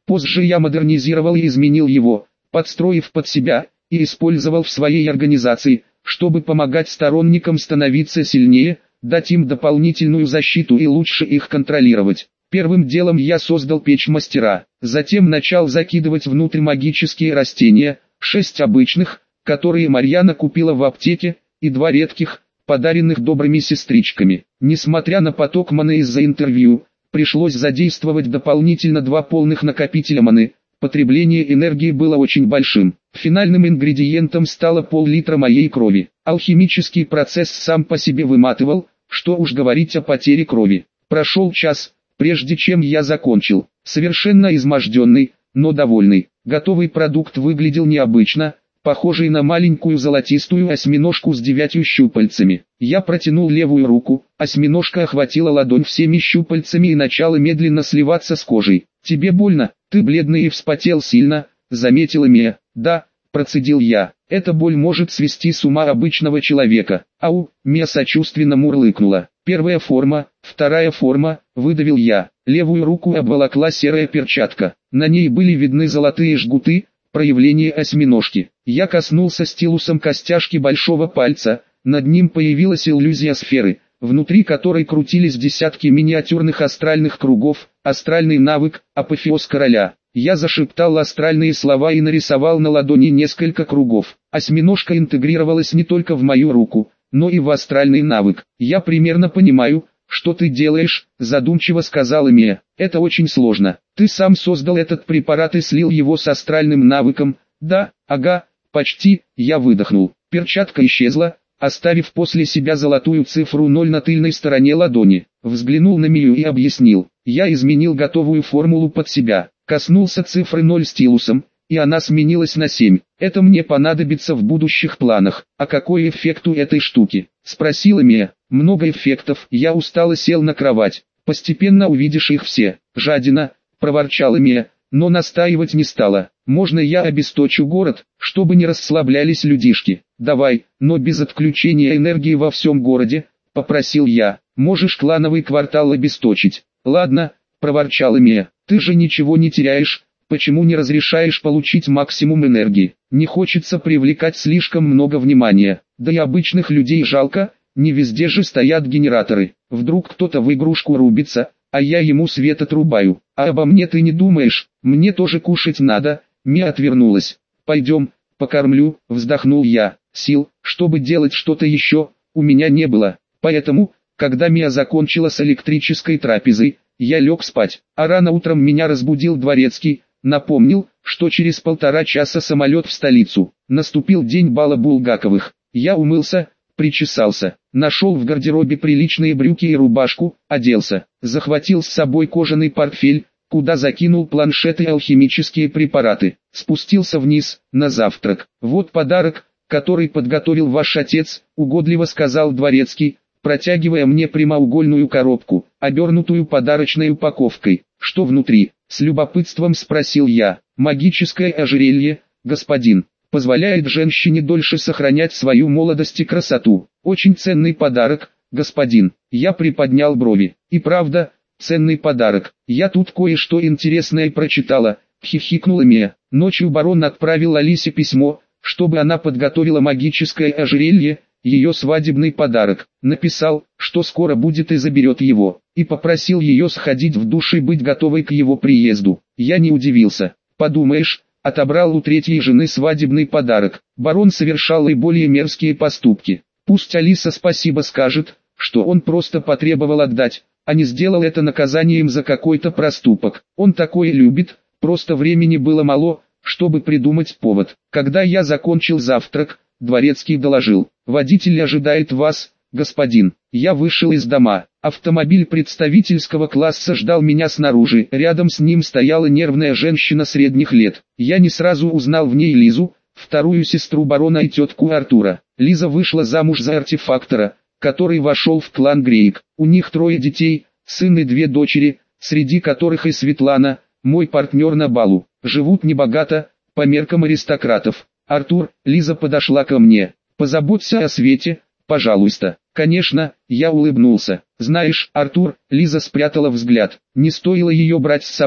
Позже я модернизировал и изменил его, подстроив под себя, и использовал в своей организации, чтобы помогать сторонникам становиться сильнее, дать им дополнительную защиту и лучше их контролировать. Первым делом я создал печь мастера, затем начал закидывать внутрь магические растения, шесть обычных, которые Марьяна купила в аптеке, и два редких, подаренных добрыми сестричками. Несмотря на поток маны из-за интервью, пришлось задействовать дополнительно два полных накопителя маны. Потребление энергии было очень большим. Финальным ингредиентом стало пол-литра моей крови. Алхимический процесс сам по себе выматывал, что уж говорить о потере крови. Прошел час, прежде чем я закончил. Совершенно изможденный, но довольный. Готовый продукт выглядел необычно, похожий на маленькую золотистую осьминожку с девятью щупальцами. Я протянул левую руку, осьминожка охватила ладонь всеми щупальцами и начала медленно сливаться с кожей. «Тебе больно? Ты бледный и вспотел сильно», — заметила Мия. «Да», — процедил я, — «эта боль может свести с ума обычного человека». «Ау», — Мия сочувственно мурлыкнула. «Первая форма, вторая форма», — выдавил я. Левую руку обволокла серая перчатка. На ней были видны золотые жгуты, проявление осьминожки. Я коснулся стилусом костяшки большого пальца, над ним появилась иллюзия сферы, внутри которой крутились десятки миниатюрных астральных кругов, астральный навык, апофеоз короля. Я зашептал астральные слова и нарисовал на ладони несколько кругов. Осьминожка интегрировалась не только в мою руку, но и в астральный навык. «Я примерно понимаю, что ты делаешь», — задумчиво сказала Мия. «Это очень сложно. Ты сам создал этот препарат и слил его с астральным навыком». «Да, ага, почти», — я выдохнул. Перчатка исчезла, оставив после себя золотую цифру ноль на тыльной стороне ладони. Взглянул на Мию и объяснил. Я изменил готовую формулу под себя. Коснулся цифры ноль стилусом, и она сменилась на семь. «Это мне понадобится в будущих планах». «А какой эффект у этой штуки?» — спросила Мия. «Много эффектов». Я устало сел на кровать. «Постепенно увидишь их все». «Жадина», — проворчала Мия, но настаивать не стала. «Можно я обесточу город, чтобы не расслаблялись людишки?» «Давай, но без отключения энергии во всем городе», — попросил я. «Можешь клановый квартал обесточить». «Ладно», — проворчала Мия. «Ты же ничего не теряешь, почему не разрешаешь получить максимум энергии? Не хочется привлекать слишком много внимания, да и обычных людей жалко, не везде же стоят генераторы. Вдруг кто-то в игрушку рубится, а я ему свет отрубаю. А обо мне ты не думаешь, мне тоже кушать надо». Мия отвернулась. «Пойдем, покормлю», — вздохнул я. Сил, чтобы делать что-то еще, у меня не было, поэтому, когда Мия закончила с электрической трапезой, я лег спать, а рано утром меня разбудил дворецкий, напомнил, что через полтора часа самолет в столицу. Наступил день бала Булгаковых. Я умылся, причесался, нашел в гардеробе приличные брюки и рубашку, оделся, захватил с собой кожаный портфель, куда закинул планшеты и алхимические препараты, спустился вниз, на завтрак. «Вот подарок, который подготовил ваш отец», — угодливо сказал дворецкий, протягивая мне прямоугольную коробку, обернутую подарочной упаковкой. «Что внутри?» — с любопытством спросил я. «Магическое ожерелье, господин. Позволяет женщине дольше сохранять свою молодость и красоту. Очень ценный подарок, господин». Я приподнял брови. «И правда, ценный подарок. Я тут кое-что интересное прочитала», — хихикнула Мия. Ночью барон отправил Алисе письмо, чтобы она подготовила магическое ожерелье, ее свадебный подарок. Написал, что скоро будет и заберет его, и попросил ее сходить в душ и быть готовой к его приезду. Я не удивился. Подумаешь, отобрал у третьей жены свадебный подарок. Барон совершал и более мерзкие поступки. Пусть Алиса спасибо скажет, что он просто потребовал отдать, а не сделал это наказанием за какой-то проступок. Он такое любит, просто времени было мало, чтобы придумать повод. Когда я закончил завтрак, дворецкий доложил: «Водитель ожидает вас, господин». Я вышел из дома. Автомобиль представительского класса ждал меня снаружи. Рядом с ним стояла нервная женщина средних лет. Я не сразу узнал в ней Лизу, вторую сестру барона и тетку Артура. Лиза вышла замуж за артефактора, который вошел в клан Грейк. У них трое детей, сын и две дочери, среди которых и Светлана, мой партнер на балу. Живут небогато, по меркам аристократов. «Артур», Лиза подошла ко мне. «Позаботься о Свете, пожалуйста». «Конечно», я улыбнулся. «Знаешь, Артур», Лиза спрятала взгляд, «не стоило ее брать с собой.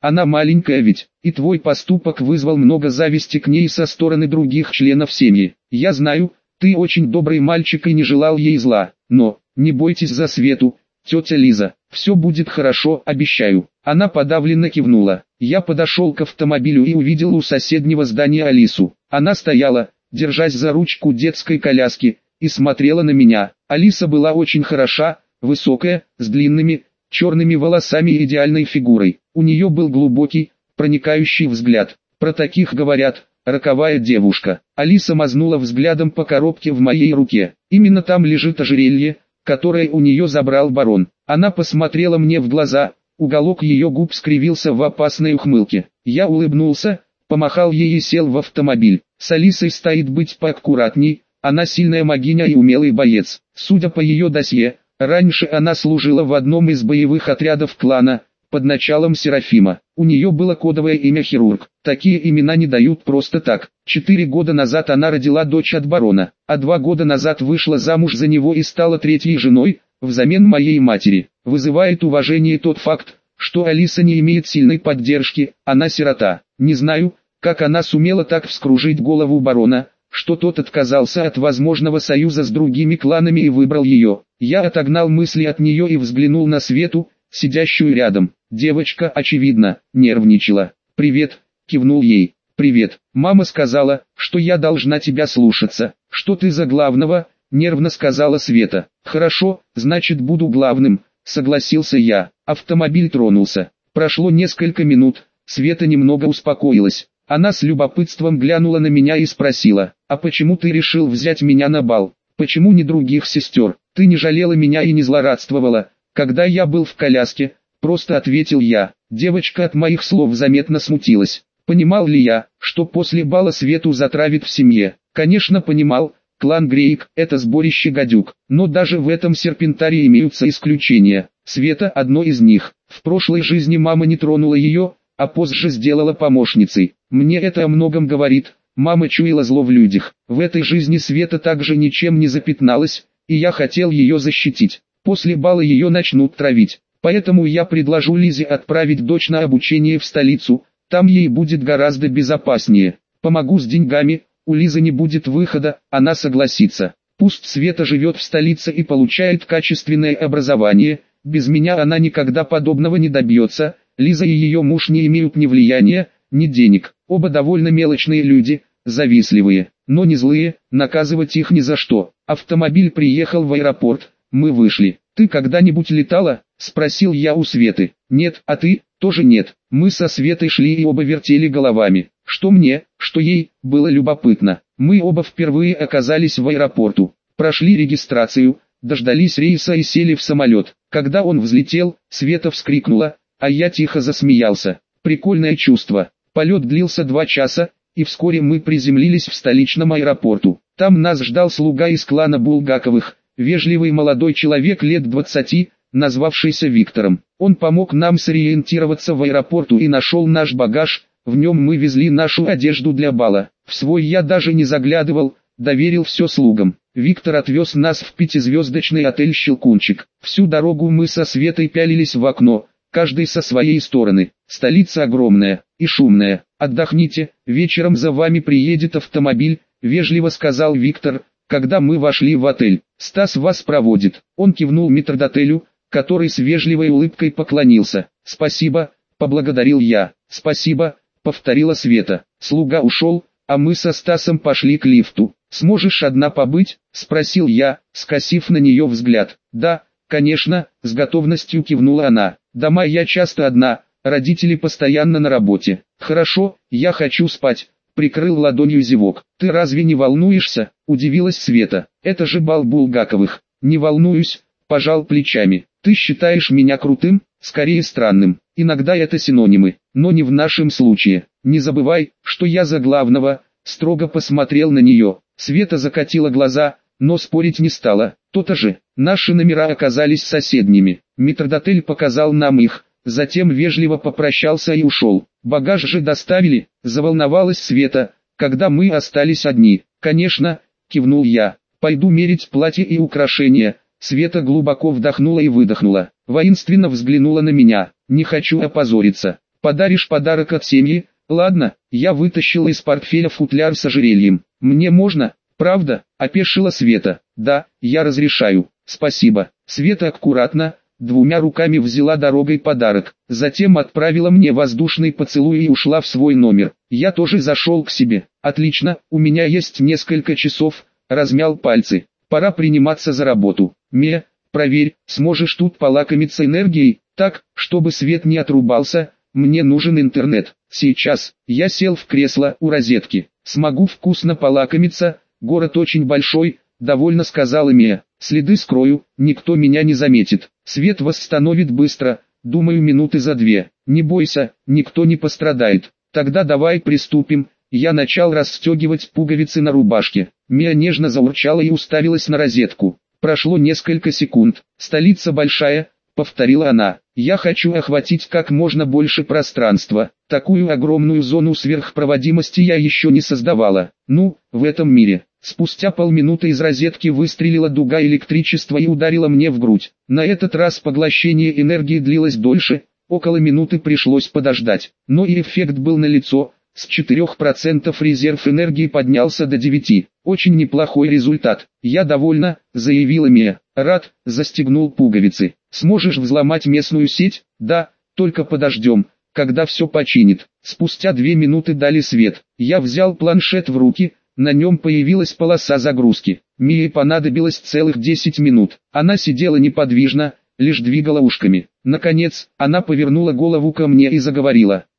Она маленькая ведь, и твой поступок вызвал много зависти к ней со стороны других членов семьи. Я знаю, ты очень добрый мальчик и не желал ей зла, но, не бойтесь за Свету, тетя Лиза, все будет хорошо, обещаю». Она подавленно кивнула. Я подошел к автомобилю и увидел у соседнего здания Алису. Она стояла, держась за ручку детской коляски, и смотрела на меня. Алиса была очень хороша, высокая, с длинными, черными волосами и идеальной фигурой. У нее был глубокий, проникающий взгляд. Про таких говорят «роковая девушка». Алиса мазнула взглядом по коробке в моей руке. Именно там лежит ожерелье, которое у нее забрал барон. Она посмотрела мне в глаза, уголок ее губ скривился в опасной ухмылке. Я улыбнулся, помахал ей и сел в автомобиль. С Алисой стоит быть поаккуратней, она сильная магиня и умелый боец. Судя по ее досье, раньше она служила в одном из боевых отрядов клана, под началом Серафима. У нее было кодовое имя Хирург. Такие имена не дают просто так. Четыре года назад она родила дочь от барона, а два года назад вышла замуж за него и стала третьей женой, взамен моей матери. Вызывает уважение тот факт, что Алиса не имеет сильной поддержки, она сирота. Не знаю, как она сумела так вскружить голову барона, что тот отказался от возможного союза с другими кланами и выбрал ее. Я отогнал мысли от нее и взглянул на Свету, сидящую рядом. Девочка, очевидно, нервничала. «Привет», — кивнул ей. «Привет. Мама сказала, что я должна тебя слушаться. Что ты за главного?» — нервно сказала Света. «Хорошо, значит буду главным», — согласился я. Автомобиль тронулся. Прошло несколько минут, Света немного успокоилась. Она с любопытством глянула на меня и спросила: «А почему ты решил взять меня на бал? Почему не других сестер? Ты не жалела меня и не злорадствовала, когда я был в коляске?» Просто ответил я. Девочка от моих слов заметно смутилась. Понимал ли я, что после бала Свету затравит в семье? Конечно понимал. Клан Грейк – это сборище гадюк, но даже в этом серпентарии имеются исключения. Света – одно из них. В прошлой жизни мама не тронула ее, а позже сделала помощницей. Мне это о многом говорит. Мама чуяла зло в людях. В этой жизни Света также ничем не запятналась, и я хотел ее защитить. После бала ее начнут травить. Поэтому я предложу Лизе отправить дочь на обучение в столицу, там ей будет гораздо безопаснее. Помогу с деньгами, у Лизы не будет выхода, она согласится. Пусть Света живет в столице и получает качественное образование, без меня она никогда подобного не добьется. Лиза и ее муж не имеют ни влияния, ни денег. Оба довольно мелочные люди, завистливые, но не злые, наказывать их ни за что. Автомобиль приехал в аэропорт, мы вышли. «Ты когда-нибудь летала?» – спросил я у Светы. «Нет, а ты?» «Тоже нет». Мы со Светой шли и оба вертели головами. Что мне, что ей, было любопытно. Мы оба впервые оказались в аэропорту. Прошли регистрацию, дождались рейса и сели в самолет. Когда он взлетел, Света вскрикнула, а я тихо засмеялся. Прикольное чувство. Полет длился два часа, и вскоре мы приземлились в столичном аэропорту. Там нас ждал слуга из клана Булгаковых, вежливый молодой человек лет двадцати, назвавшийся Виктором. Он помог нам сориентироваться в аэропорту и нашел наш багаж, в нем мы везли нашу одежду для бала. В свой я даже не заглядывал, доверил все слугам. Виктор отвез нас в пятизвездочный отель «Щелкунчик». Всю дорогу мы со Светой пялились в окно, каждый со своей стороны. Столица огромная и шумная. «Отдохните, вечером за вами приедет автомобиль», — вежливо сказал Виктор, когда мы вошли в отель. «Стас вас проводит». Он кивнул метрдотелю, который с вежливой улыбкой поклонился. «Спасибо», — поблагодарил я. «Спасибо», — повторила Света. Слуга ушел, а мы со Стасом пошли к лифту. «Сможешь одна побыть?» — спросил я, скосив на нее взгляд. «Да, конечно», — с готовностью кивнула она. «Дома я часто одна, родители постоянно на работе». «Хорошо, я хочу спать», — прикрыл ладонью зевок. «Ты разве не волнуешься?» — удивилась Света. «Это же бал Булгаковых». «Не волнуюсь», — пожал плечами. «Ты считаешь меня крутым?» «Скорее странным. Иногда это синонимы, но не в нашем случае. Не забывай, что я за главного», — строго посмотрел на нее. Света закатила глаза, но спорить не стала. То-то же, наши номера оказались соседними. Метрдотель показал нам их, затем вежливо попрощался и ушел. «Багаж же доставили?» — заволновалась Света, когда мы остались одни. «Конечно», — кивнул я. «Пойду мерить платье и украшения». Света глубоко вдохнула и выдохнула. Воинственно взглянула на меня. «Не хочу опозориться. Подаришь подарок от семьи? Ладно, я вытащила из портфеля футляр с ожерельем. Мне можно? Правда? Опешила Света. Да, я разрешаю. Спасибо. Света аккуратно, двумя руками взяла дорогой подарок. Затем отправила мне воздушный поцелуй и ушла в свой номер. Я тоже зашел к себе. Отлично, у меня есть несколько часов. Размял пальцы. Пора приниматься за работу. Ме, проверь, сможешь тут полакомиться энергией, так, чтобы свет не отрубался. Мне нужен интернет. Сейчас. Я сел в кресло у розетки. Смогу вкусно полакомиться. Город очень большой, довольно сказала Мия. Следы скрою, никто меня не заметит. Свет восстановит быстро, думаю, минуты за две. Не бойся, никто не пострадает. Тогда давай приступим. Я начал расстегивать пуговицы на рубашке. Мия нежно заурчала и уставилась на розетку. Прошло несколько секунд. Столица большая, повторила она. Я хочу охватить как можно больше пространства. Такую огромную зону сверхпроводимости я еще не создавала. Ну, в этом мире. Спустя полминуты из розетки выстрелила дуга электричества и ударила мне в грудь. На этот раз поглощение энергии длилось дольше, около минуты пришлось подождать. Но и эффект был налицо. С четырёх процентов резерв энергии поднялся до девяти. Очень неплохой результат. Я довольна, заявила Мия. Рад, застегнул пуговицы. Сможешь взломать местную сеть? Да, только подождем, когда все починит. Спустя две минуты дали свет. Я взял планшет в руки, на нем появилась полоса загрузки. Мии понадобилось целых десять минут. Она сидела неподвижно, лишь двигала ушками. Наконец, она повернула голову ко мне и заговорила.